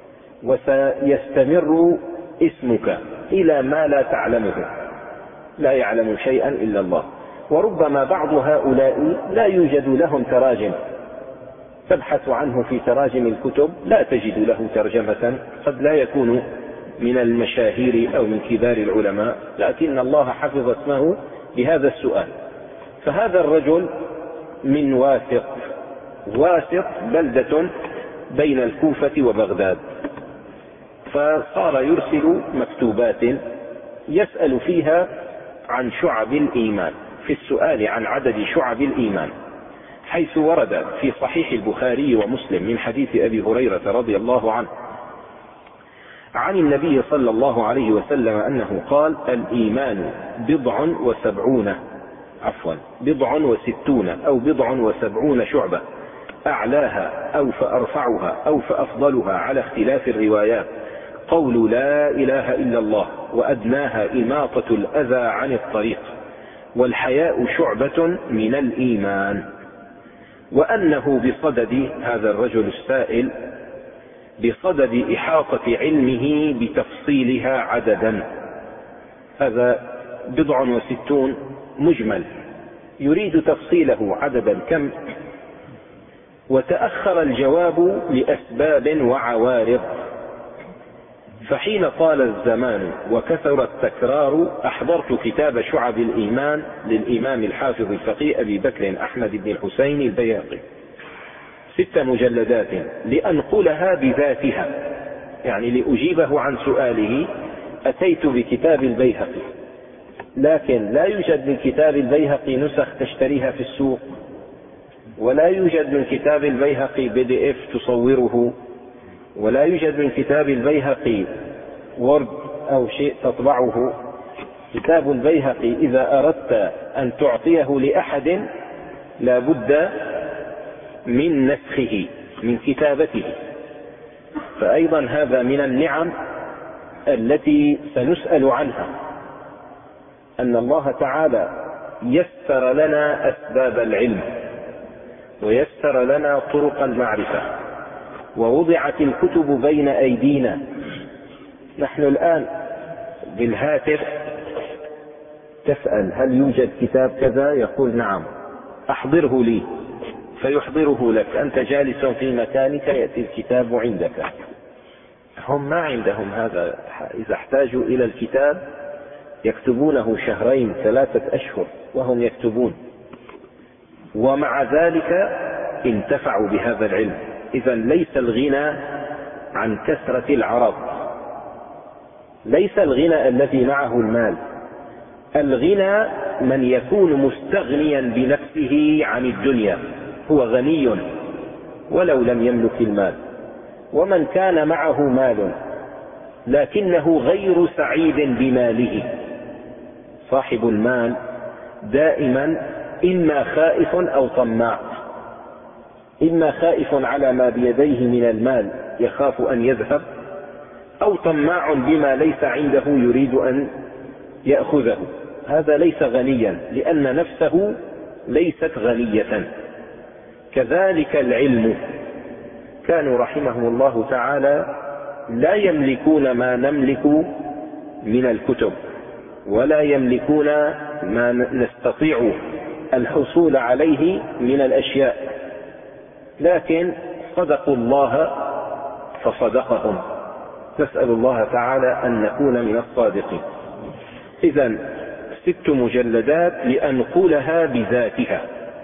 وسيستمر اسمك إلى ما لا تعلمه، لا يعلم شيئا إلا الله. وربما بعض هؤلاء لا يوجد لهم تراجم، تبحث عنه في تراجم الكتب لا تجد له ترجمة، قد لا يكون من المشاهير أو من كبار العلماء، لكن الله حفظ اسمه بهذا السؤال. فهذا الرجل من واسط، واسط بلدة بين الكوفة وبغداد، فصار يرسل مكتوبات يسأل فيها عن شعب الإيمان، في السؤال عن عدد شعب الإيمان، حيث ورد في صحيح البخاري ومسلم من حديث أبي هريرة رضي الله عنه عن النبي صلى الله عليه وسلم أنه قال: الإيمان بضع وسبعون عفوا بضع وستون أو بضع وسبعون شعبة، أعلاها أو فأرفعها أو فأفضلها على اختلاف الروايات قول لا إله إلا الله، وأدناها إماطة الأذى عن الطريق، والحياء شعبة من الإيمان. وأنه بصدد هذا الرجل السائل، بصدد إحاطة علمه بتفصيلها عددا. هذا بضع وستون مجمل، يريد تفصيله عددا كم، وتأخر الجواب لأسباب وعوارض. فحين طال الزمان وكثر التكرار أحضرت كتاب شعب الإيمان للإمام الحافظ الفقيه أبي بكر أحمد بن الحسين البياقي، ست مجلدات، لأنقلها بذاتها، يعني لأجيبه عن سؤاله. أتيت بكتاب البيهقي، لكن لا يوجد من كتاب البيهقي نسخ تشتريها في السوق، ولا يوجد من كتاب البيهقي بي دي اف تصوره، ولا يوجد من كتاب البيهقي وورد أو شيء تطبعه. كتاب البيهقي إذا أردت أن تعطيه لأحد لا بد من نسخه، من كتابته. فأيضا هذا من النعم التي سنسأل عنها، أن الله تعالى يسر لنا أسباب العلم، ويسر لنا طرق المعرفة، ووضعت الكتب بين أيدينا. نحن الآن بالهاتف تسأل هل يوجد كتاب كذا، يقول نعم، أحضره لي، فيحضره لك. أنت جالس في مكانك يأتي الكتاب عندك. هم ما عندهم هذا، إذا احتاجوا إلى الكتاب يكتبونه شهرين ثلاثة أشهر وهم يكتبون، ومع ذلك انتفعوا بهذا العلم. إذن ليس الغنى عن كثرة العرض، ليس الغنى الذي معه المال. الغنى من يكون مستغنيا بنفسه عن الدنيا، هو غني ولو لم يملك المال. ومن كان معه مال لكنه غير سعيد بماله، صاحب المال دائما إما خائف أو طماع، إما خائف على ما بيديه من المال يخاف أن يذهب، أو طماع بما ليس عنده يريد أن يأخذه. هذا ليس غنيا، لأن نفسه ليست غنية. كذلك العلم، كانوا رحمهم الله تعالى لا يملكون ما نملك من الكتب، ولا يملكون ما نستطيع الحصول عليه من الأشياء، لكن صدقوا الله فصدقهم. نسأل الله تعالى أن نكون من الصادقين. إذن ست مجلدات لأنقلها بذاتها،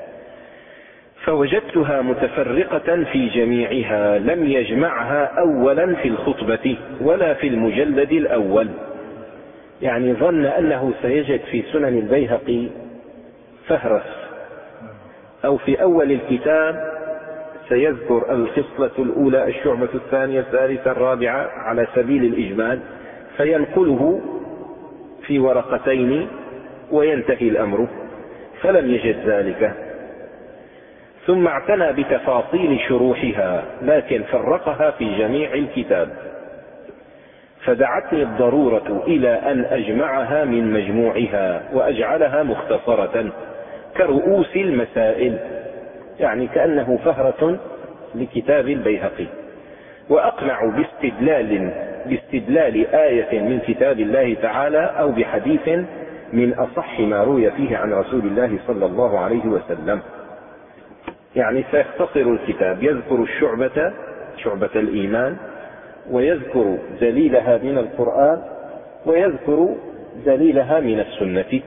فوجدتها متفرقة في جميعها، لم يجمعها أولا في الخطبة ولا في المجلد الأول. يعني ظن أنه سيجد في سنن البيهقي فهرس، أو في أول الكتاب سيذكر الخصلة الأولى، الشعبة الثانية، الثالثة، الرابعة، على سبيل الإجمال، فينقله في ورقتين وينتهي الأمر، فلم يجد ذلك. ثم اعتنى بتفاصيل شروحها، لكن فرقها في جميع الكتاب، فدعتني الضرورة إلى أن أجمعها من مجموعها وأجعلها مختصرة كرؤوس المسائل، يعني كأنه فهرة لكتاب البيهقي. وأقنع باستدلال, باستدلال آية من كتاب الله تعالى أو بحديث من أصح ما روي فيه عن رسول الله صلى الله عليه وسلم. يعني سيختصر الكتاب، يذكر الشعبة، شعبة الإيمان، ويذكر دليلها من القرآن، ويذكر دليلها من السنة.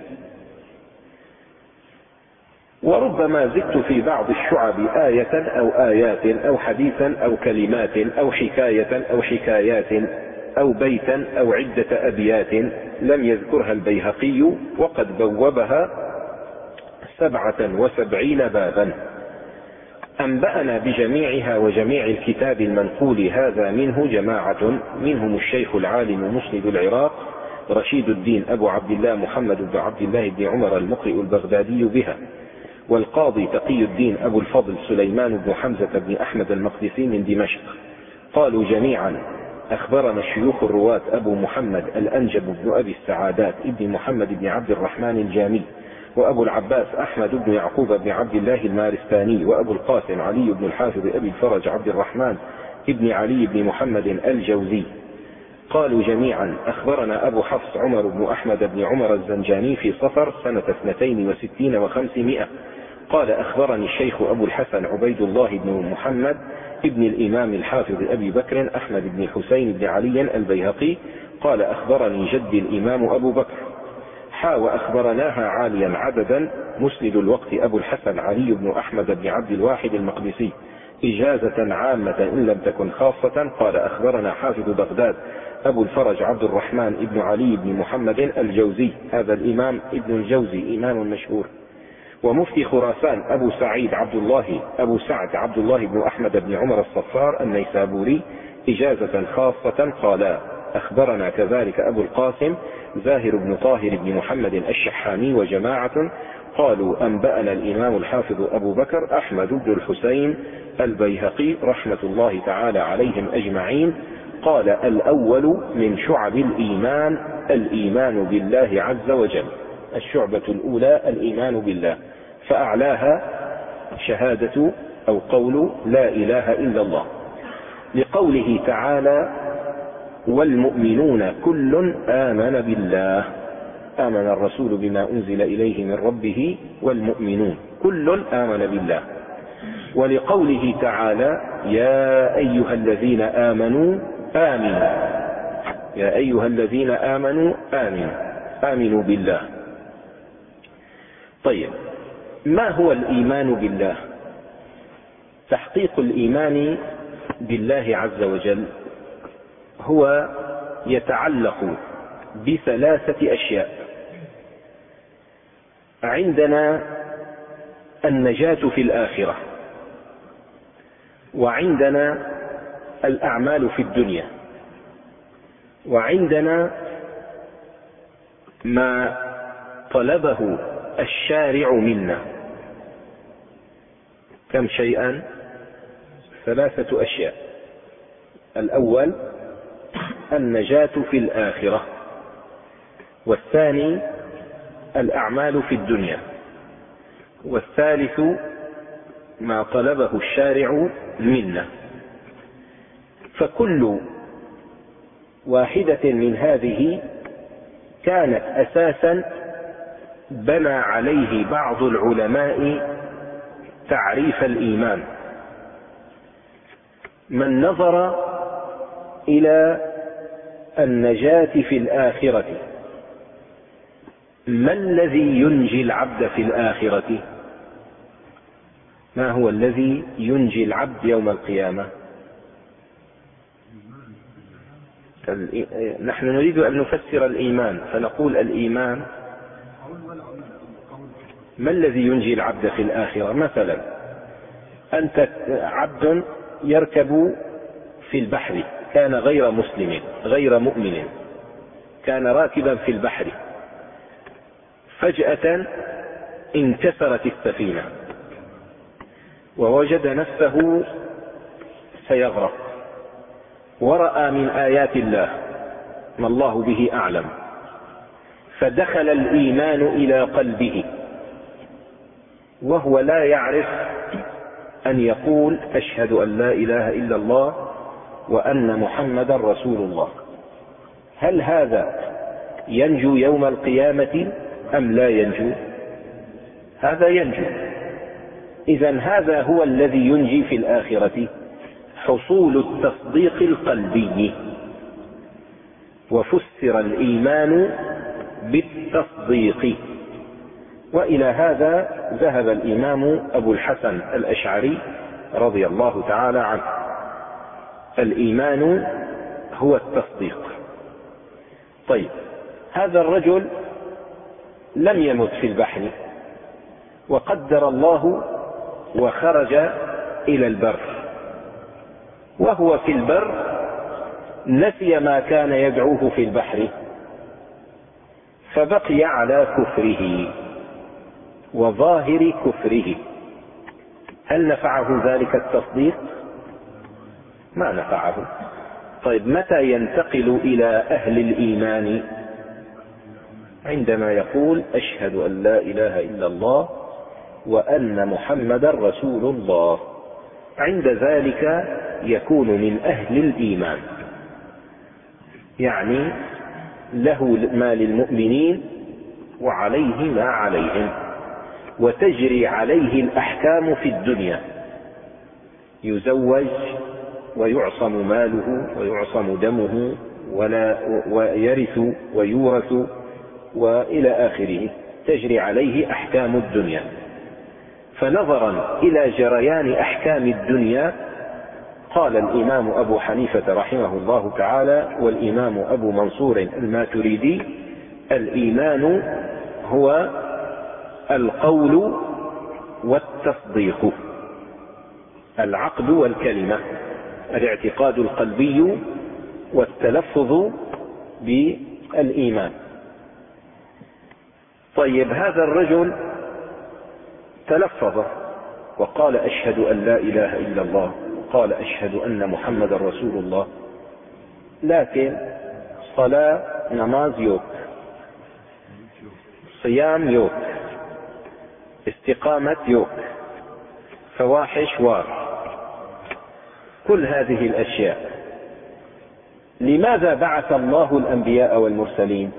وربما زدت في بعض الشعب آية أو آيات أو حديثا أو كلمات أو حكاية أو حكايات أو بيتا أو عدة أبيات لم يذكرها البيهقي، وقد بوبها سبعة وسبعين بابا. أنبأنا بجميعها وجميع الكتاب المنقول هذا منه جماعة، منهم الشيخ العالم مسند العراق رشيد الدين أبو عبد الله محمد بن عبد الله بن عمر المقرئ البغدادي بها، والقاضي تقي الدين أبو الفضل سليمان بن حمزة بن أحمد المقدسي من دمشق. قالوا جميعا أخبرنا الشيوخ الرواة أبو محمد الأنجب بن أبي السعادات ابن محمد بن عبد الرحمن الجامي، وأبو العباس أحمد بن يعقوب بن عبد الله المارستاني، وأبو القاسم علي بن الحافظ أبي الفرج عبد الرحمن ابن علي بن محمد الجوزي. قالوا جميعا أخبرنا أبو حفص عمر بن أحمد بن عمر الزنجاني في صفر سنة اثنتين وستين وخمسمائة. قال أخبرني الشيخ أبو الحسن عبيد الله بن محمد ابن الإمام الحافظ أبي بكر أحمد بن حسين بن علي البيهقي. قال أخبرني جدي الإمام أبو بكر. حا وأخبرناها عاليا عددا مسند الوقت أبو الحسن علي بن أحمد بن عبد الواحد المقدسي إجازة عامة إن لم تكن خاصة. قال أخبرنا حافظ بغداد أبو الفرج عبد الرحمن ابن علي بن محمد الجوزي، هذا الإمام ابن الجوزي إمام مشهور. ومفتي خراسان أبو سعيد عبد الله أبو سعد عبد الله بن أحمد بن عمر الصفار النيسابوري إجازة خاصة. قال أخبرنا كذلك أبو القاسم زاهر بن طاهر بن محمد الشحامي وجماعة. قالوا أنبأنا الإمام الحافظ أبو بكر أحمد بن الحسين البيهقي رحمة الله تعالى عليهم أجمعين. قال الأول من شعب الإيمان الإيمان بالله عز وجل، الشعبة الأولى الإيمان بالله، فأعلاها شهادة أو قول لا إله إلا الله، لقوله تعالى والمؤمنون كل آمن بالله، آمن الرسول بما أنزل إليه من ربه والمؤمنون كل آمن بالله. ولقوله تعالى يا أيها الذين آمنوا آمنوا، يا أيها الذين آمنوا آمنوا آمنوا بالله. طيب، ما هو الإيمان بالله؟ تحقيق الإيمان بالله عز وجل هو يتعلق بثلاثة أشياء. عندنا النجاة في الآخرة، وعندنا الأعمال في الدنيا، وعندنا ما طلبه الشارع منا. كم شيئا؟ ثلاثة أشياء. الأول النجاة في الآخرة، والثاني الأعمال في الدنيا، والثالث ما طلبه الشارع منا. فكل واحدة من هذه كانت أساسا بنى عليه بعض العلماء تعريف الإيمان. من نظر إلى النجاة في الآخرة، ما الذي ينجي العبد في الآخرة؟ ما هو الذي ينجي العبد يوم القيامة؟ نحن نريد أن نفسر الإيمان، فنقول الإيمان ما الذي ينجي العبد في الآخرة؟ مثلا أنت عبد يركب في البحر، كان غير مسلم غير مؤمن، كان راكبا في البحر، فجأة انكسرت السفينة ووجد نفسه سيغرق، ورأى من آيات الله ما الله به أعلم، فدخل الإيمان إلى قلبه وهو لا يعرف أن يقول أشهد أن لا إله إلا الله وأن محمدا رسول الله. هل هذا ينجو يوم القيامة أم لا ينجو؟ هذا ينجو. إذن هذا هو الذي ينجي في الآخرة، حصول التصديق القلبي. وفسر الإيمان بالتصديق، وإلى هذا ذهب الإمام أبو الحسن الأشعري رضي الله تعالى عنه. الإيمان هو التصديق. طيب، هذا الرجل لم يمت في البحر، وقدر الله وخرج إلى البر، وهو في البر نسي ما كان يدعوه في البحر، فبقي على كفره وظاهر كفره. هل نفعه ذلك التصديق؟ ما نفعه. طيب، متى ينتقل إلى أهل الإيمان؟ عندما يقول أشهد أن لا إله إلا الله وأن محمدا رسول الله، عند ذلك يكون من أهل الإيمان، يعني له ما للمؤمنين وعليه ما عليهم، وتجري عليه الأحكام في الدنيا، يزوج ويعصم ماله ويعصم دمه ولا ويرث ويورث وإلى آخره، تجري عليه أحكام الدنيا. فنظرا إلى جريان أحكام الدنيا قال الإمام أبو حنيفة رحمه الله تعالى والإمام أبو منصور الماتريدي: الإيمان هو القول والتصديق، العقد والكلمة، الاعتقاد القلبي والتلفظ بالإيمان. طيب، هذا الرجل تلفظ وقال أشهد أن لا إله إلا الله، قال أشهد أن محمد رسول الله، لكن صلاة نماز يوك، صيام يوك، استقامة يوك، فواحش وار، كل هذه الأشياء. لماذا بعث الله الأنبياء والمرسلين؟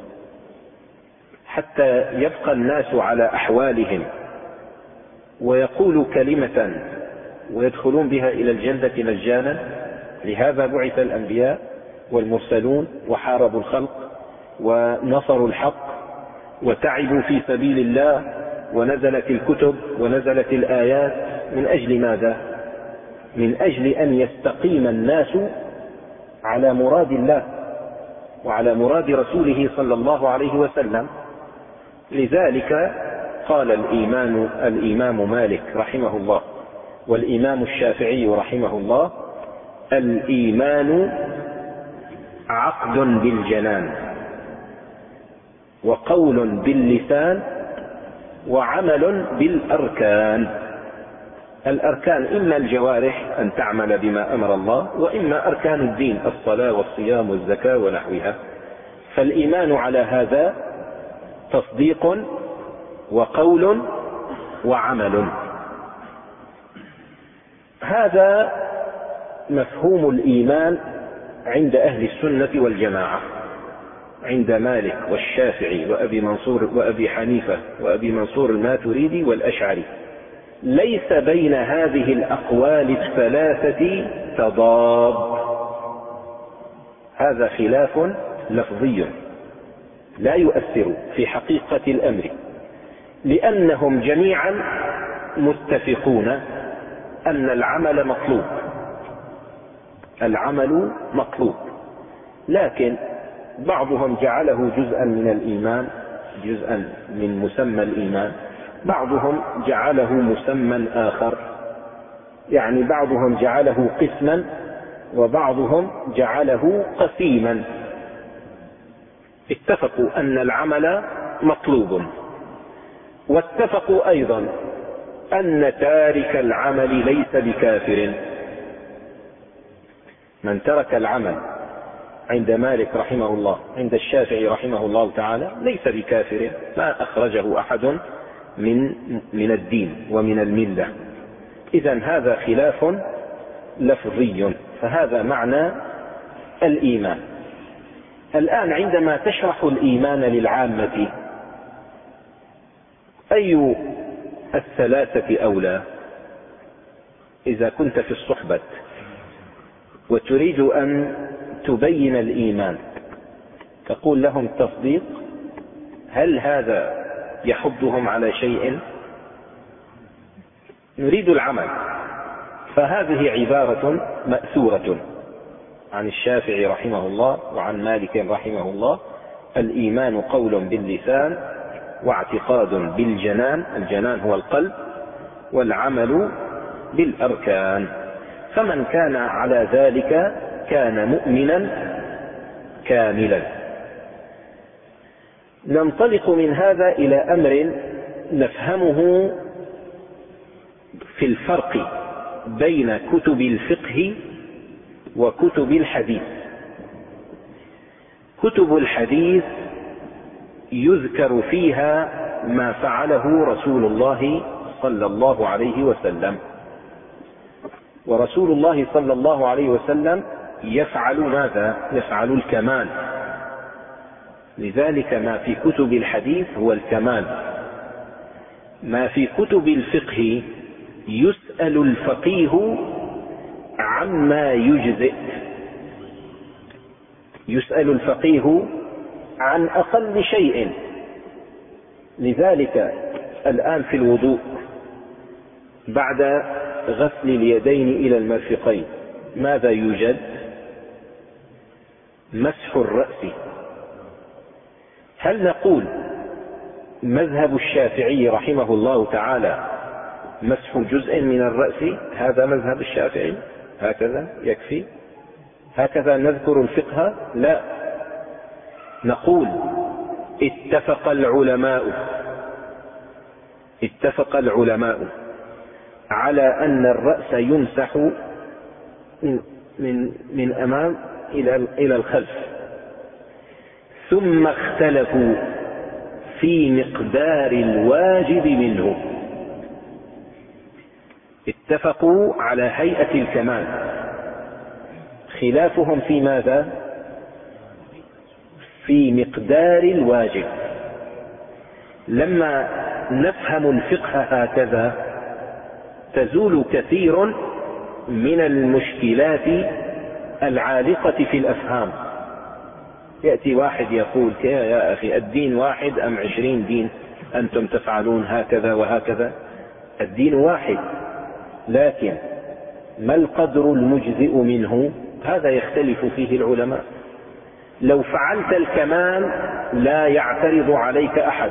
حتى يبقى الناس على أحوالهم ويقولوا كلمة ويدخلون بها إلى الجنة مجانا. لهذا بعث الأنبياء والمرسلون وحاربوا الخلق ونصروا الحق وتعبوا في سبيل الله، ونزلت الكتب ونزلت الآيات. من أجل ماذا؟ من أجل أن يستقيم الناس على مراد الله وعلى مراد رسوله صلى الله عليه وسلم. لذلك قال الإمام الإمام مالك رحمه الله والإمام الشافعي رحمه الله: الإيمان عقد بالجنان، وقول باللسان، وعمل بالأركان. الأركان إما الجوارح أن تعمل بما أمر الله، وإما أركان الدين الصلاة والصيام والزكاة ونحوها. فالإيمان على هذا تصديق وقول وعمل. هذا مفهوم الإيمان عند أهل السنة والجماعة، عند مالك والشافعي وأبي منصور وأبي حنيفة وأبي منصور الماتريدي والأشعري. ليس بين هذه الأقوال الثلاثة تضاد، هذا خلاف لفظي لا يؤثر في حقيقة الأمر، لأنهم جميعا متفقون أن العمل مطلوب، العمل مطلوب، لكن بعضهم جعله جزءا من الإيمان، جزءا من مسمى الإيمان، بعضهم جعله مسمى آخر، يعني بعضهم جعله قسما وبعضهم جعله قسيما. اتفقوا أن العمل مطلوب، واتفقوا أيضا أن تارك العمل ليس بكافر. من ترك العمل عند مالك رحمه الله، عند الشافعي رحمه الله تعالى، ليس بكافر، ما أخرجه أحد من من الدين ومن الملة. إذن هذا خلاف لفظي، فهذا معنى الإيمان. الآن عندما تشرح الإيمان للعامة، أي الثلاثة أولى؟ إذا كنت في الصحبة وتريد أن تبين الإيمان، تقول لهم تصديق، هل هذا يحضهم على شيء؟ نريد العمل. فهذه عبارة مأثورة عن الشافعي رحمه الله وعن مالك رحمه الله: الإيمان قول باللسان واعتقاد بالجنان، الجنان هو القلب، والعمل بالأركان. فمن كان على ذلك كان مؤمنا كاملا. ننطلق من هذا إلى أمر نفهمه في الفرق بين كتب الفقه وكتب الحديث. كتب الحديث يذكر فيها ما فعله رسول الله صلى الله عليه وسلم، ورسول الله صلى الله عليه وسلم يفعل ماذا؟ يفعل الكمال. لذلك ما في كتب الحديث هو الكمال. ما في كتب الفقه يسأل الفقيه عما يجزئ، يسأل الفقيه عن أقل شيء. لذلك الآن في الوضوء بعد غسل اليدين إلى المرفقين ماذا يوجد؟ مسح الرأس. هل نقول مذهب الشافعي رحمه الله تعالى مسح جزء من الرأس، هذا مذهب الشافعي، هكذا يكفي، هكذا نذكر الفقه؟ لا، نقول اتفق العلماء اتفق العلماء على أن الرأس يمسح من من أمام إلى إلى الخلف، ثم اختلفوا في مقدار الواجب منه. اتفقوا على هيئة الكمال، خلافهم في ماذا؟ في مقدار الواجب. لما نفهم الفقه هكذا تزول كثير من المشكلات العالقة في الأفهام. يأتي واحد يقول: يا أخي، الدين واحد أم عشرين دين أنتم تفعلون هكذا وهكذا؟ الدين واحد، لكن ما القدر المجزئ منه؟ هذا يختلف فيه العلماء. لو فعلت الكمال لا يعترض عليك أحد،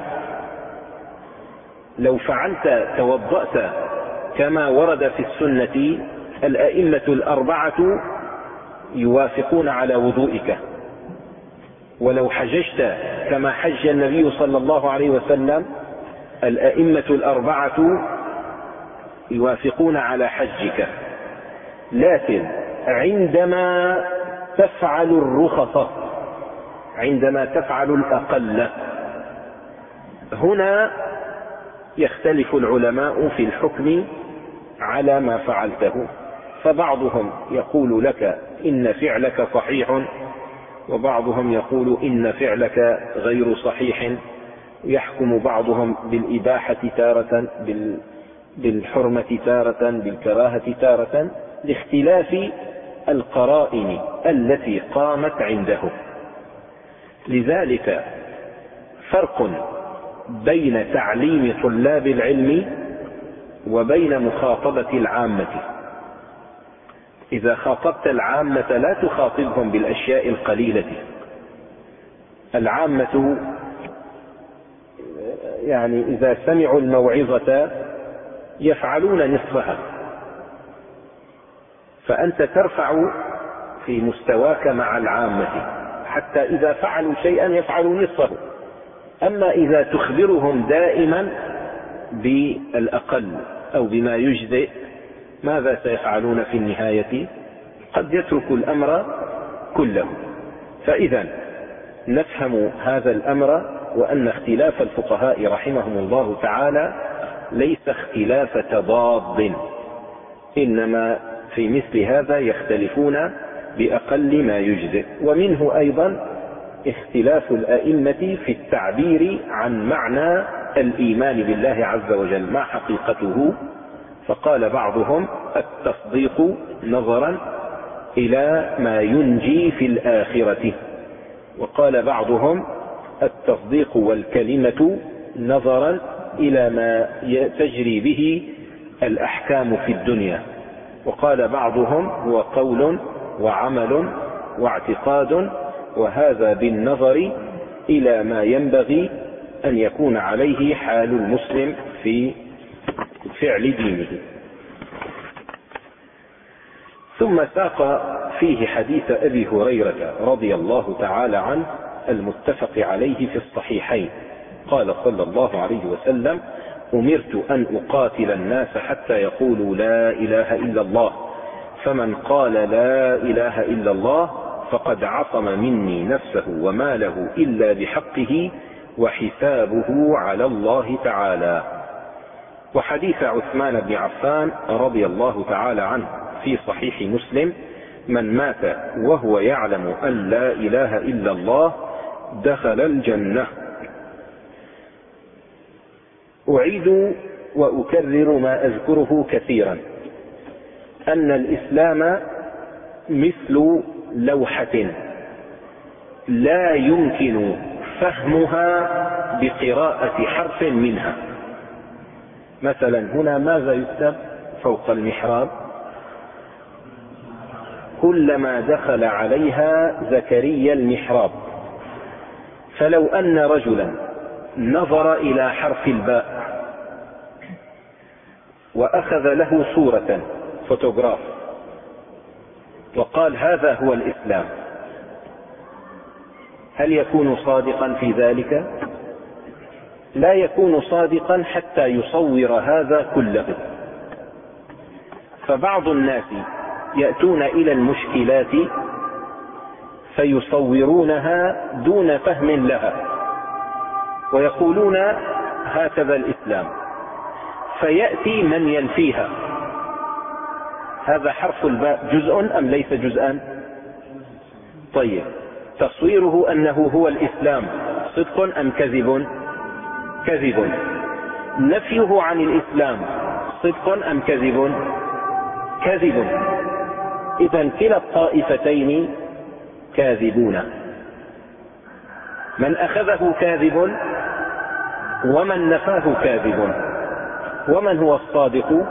لو فعلت توضأت كما ورد في السنة الأئمة الأربعة يوافقون على وضوئك، ولو حججت كما حج النبي صلى الله عليه وسلم الأئمة الأربعة يوافقون على حجك. لكن عندما تفعل الرخصة، عندما تفعل الأقل، هنا يختلف العلماء في الحكم على ما فعلته، فبعضهم يقول لك إن فعلك صحيح، وبعضهم يقول إن فعلك غير صحيح. يحكم بعضهم بالإباحة تارة، بالحرمة تارة، بالكراهة تارة، لاختلاف القرائن التي قامت عنده. لذلك فرق بين تعليم طلاب العلم وبين مخاطبة العامة. إذا خاطبت العامة لا تخاطبهم بالأشياء القليلة. العامة يعني إذا سمعوا الموعظة يفعلون نصفها، فأنت ترفع في مستواك مع العامة حتى إذا فعلوا شيئا يفعلوا نصفه. أما إذا تخبرهم دائما بالأقل أو بما يجزئ، ماذا سيفعلون في النهاية؟ قد يتركوا الأمر كله. فإذا نفهم هذا الأمر، وأن اختلاف الفقهاء رحمهم الله تعالى ليس اختلاف تضاد، إنما في مثل هذا يختلفون بأقل ما يجزئ. ومنه أيضا اختلاف الأئمة في التعبير عن معنى الإيمان بالله عز وجل، ما حقيقته. فقال بعضهم التصديق نظرا إلى ما ينجي في الآخرة، وقال بعضهم التصديق والكلمة نظرا إلى ما تجري به الأحكام في الدنيا، وقال بعضهم هو قول وعمل واعتقاد، وهذا بالنظر إلى ما ينبغي أن يكون عليه حال المسلم في فعل دينه. ثم ساق فيه حديث أبي هريرة رضي الله تعالى عنه المتفق عليه في الصحيحين. قال صلى الله عليه وسلم: أمرت أن أقاتل الناس حتى يقولوا لا إله إلا الله، فمن قال لا إله إلا الله فقد عصم مني نفسه وماله إلا بحقه وحسابه على الله تعالى. وحديث عثمان بن عفان رضي الله تعالى عنه في صحيح مسلم: من مات وهو يعلم أن لا إله إلا الله دخل الجنة. أعيد وأكرر ما أذكره كثيرا، أن الإسلام مثل لوحة لا يمكن فهمها بقراءة حرف منها. مثلا هنا ماذا يكتب فوق المحراب؟ كلما دخل عليها زكريا المحراب. فلو أن رجلا نظر إلى حرف الباء وأخذ له صورة فوتوغراف وقال هذا هو الإسلام، هل يكون صادقا في ذلك؟ لا يكون صادقا حتى يصور هذا كله. فبعض الناس يأتون إلى المشكلات فيصورونها دون فهم لها ويقولون هكذا الإسلام، فيأتي من ينفيها. هذا حرف الباء جزء أم ليس جزءا؟ طيب، تصويره أنه هو الإسلام صدق أم كذب؟ كذب. نفيه عن الإسلام صدق أم كذب؟ كذب. إذن كلا الطائفتين كاذبون، من أخذه كاذب ومن نفاه كاذب. ومن هو الصادق؟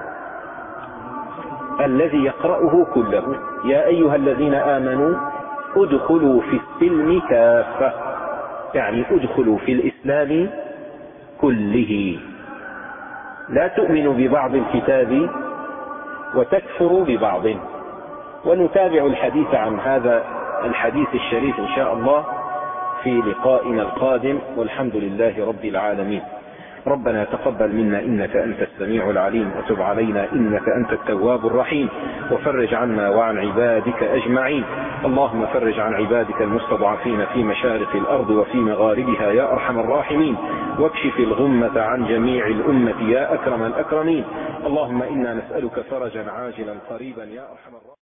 الذي يقرأه كله. يا أيها الذين آمنوا ادخلوا في السلم كافة، يعني ادخلوا في الإسلام كله، لا تؤمنوا ببعض الكتاب وتكفروا ببعض. ونتابع الحديث عن هذا الحديث الشريف إن شاء الله في لقائنا القادم، والحمد لله رب العالمين. ربنا تقبل منا إنك أنت السميع العليم، وتب علينا إنك أنت التواب الرحيم، وفرج عنا وعن عبادك أجمعين. اللهم فرج عن عبادك المستضعفين في مشارق الأرض وفي مغاربها يا أرحم الراحمين. واكشف الغمة عن جميع الأمة يا أكرم الأكرمين. اللهم إنا نسألك فرجا عاجلا قريبا يا أرحم الراحمين.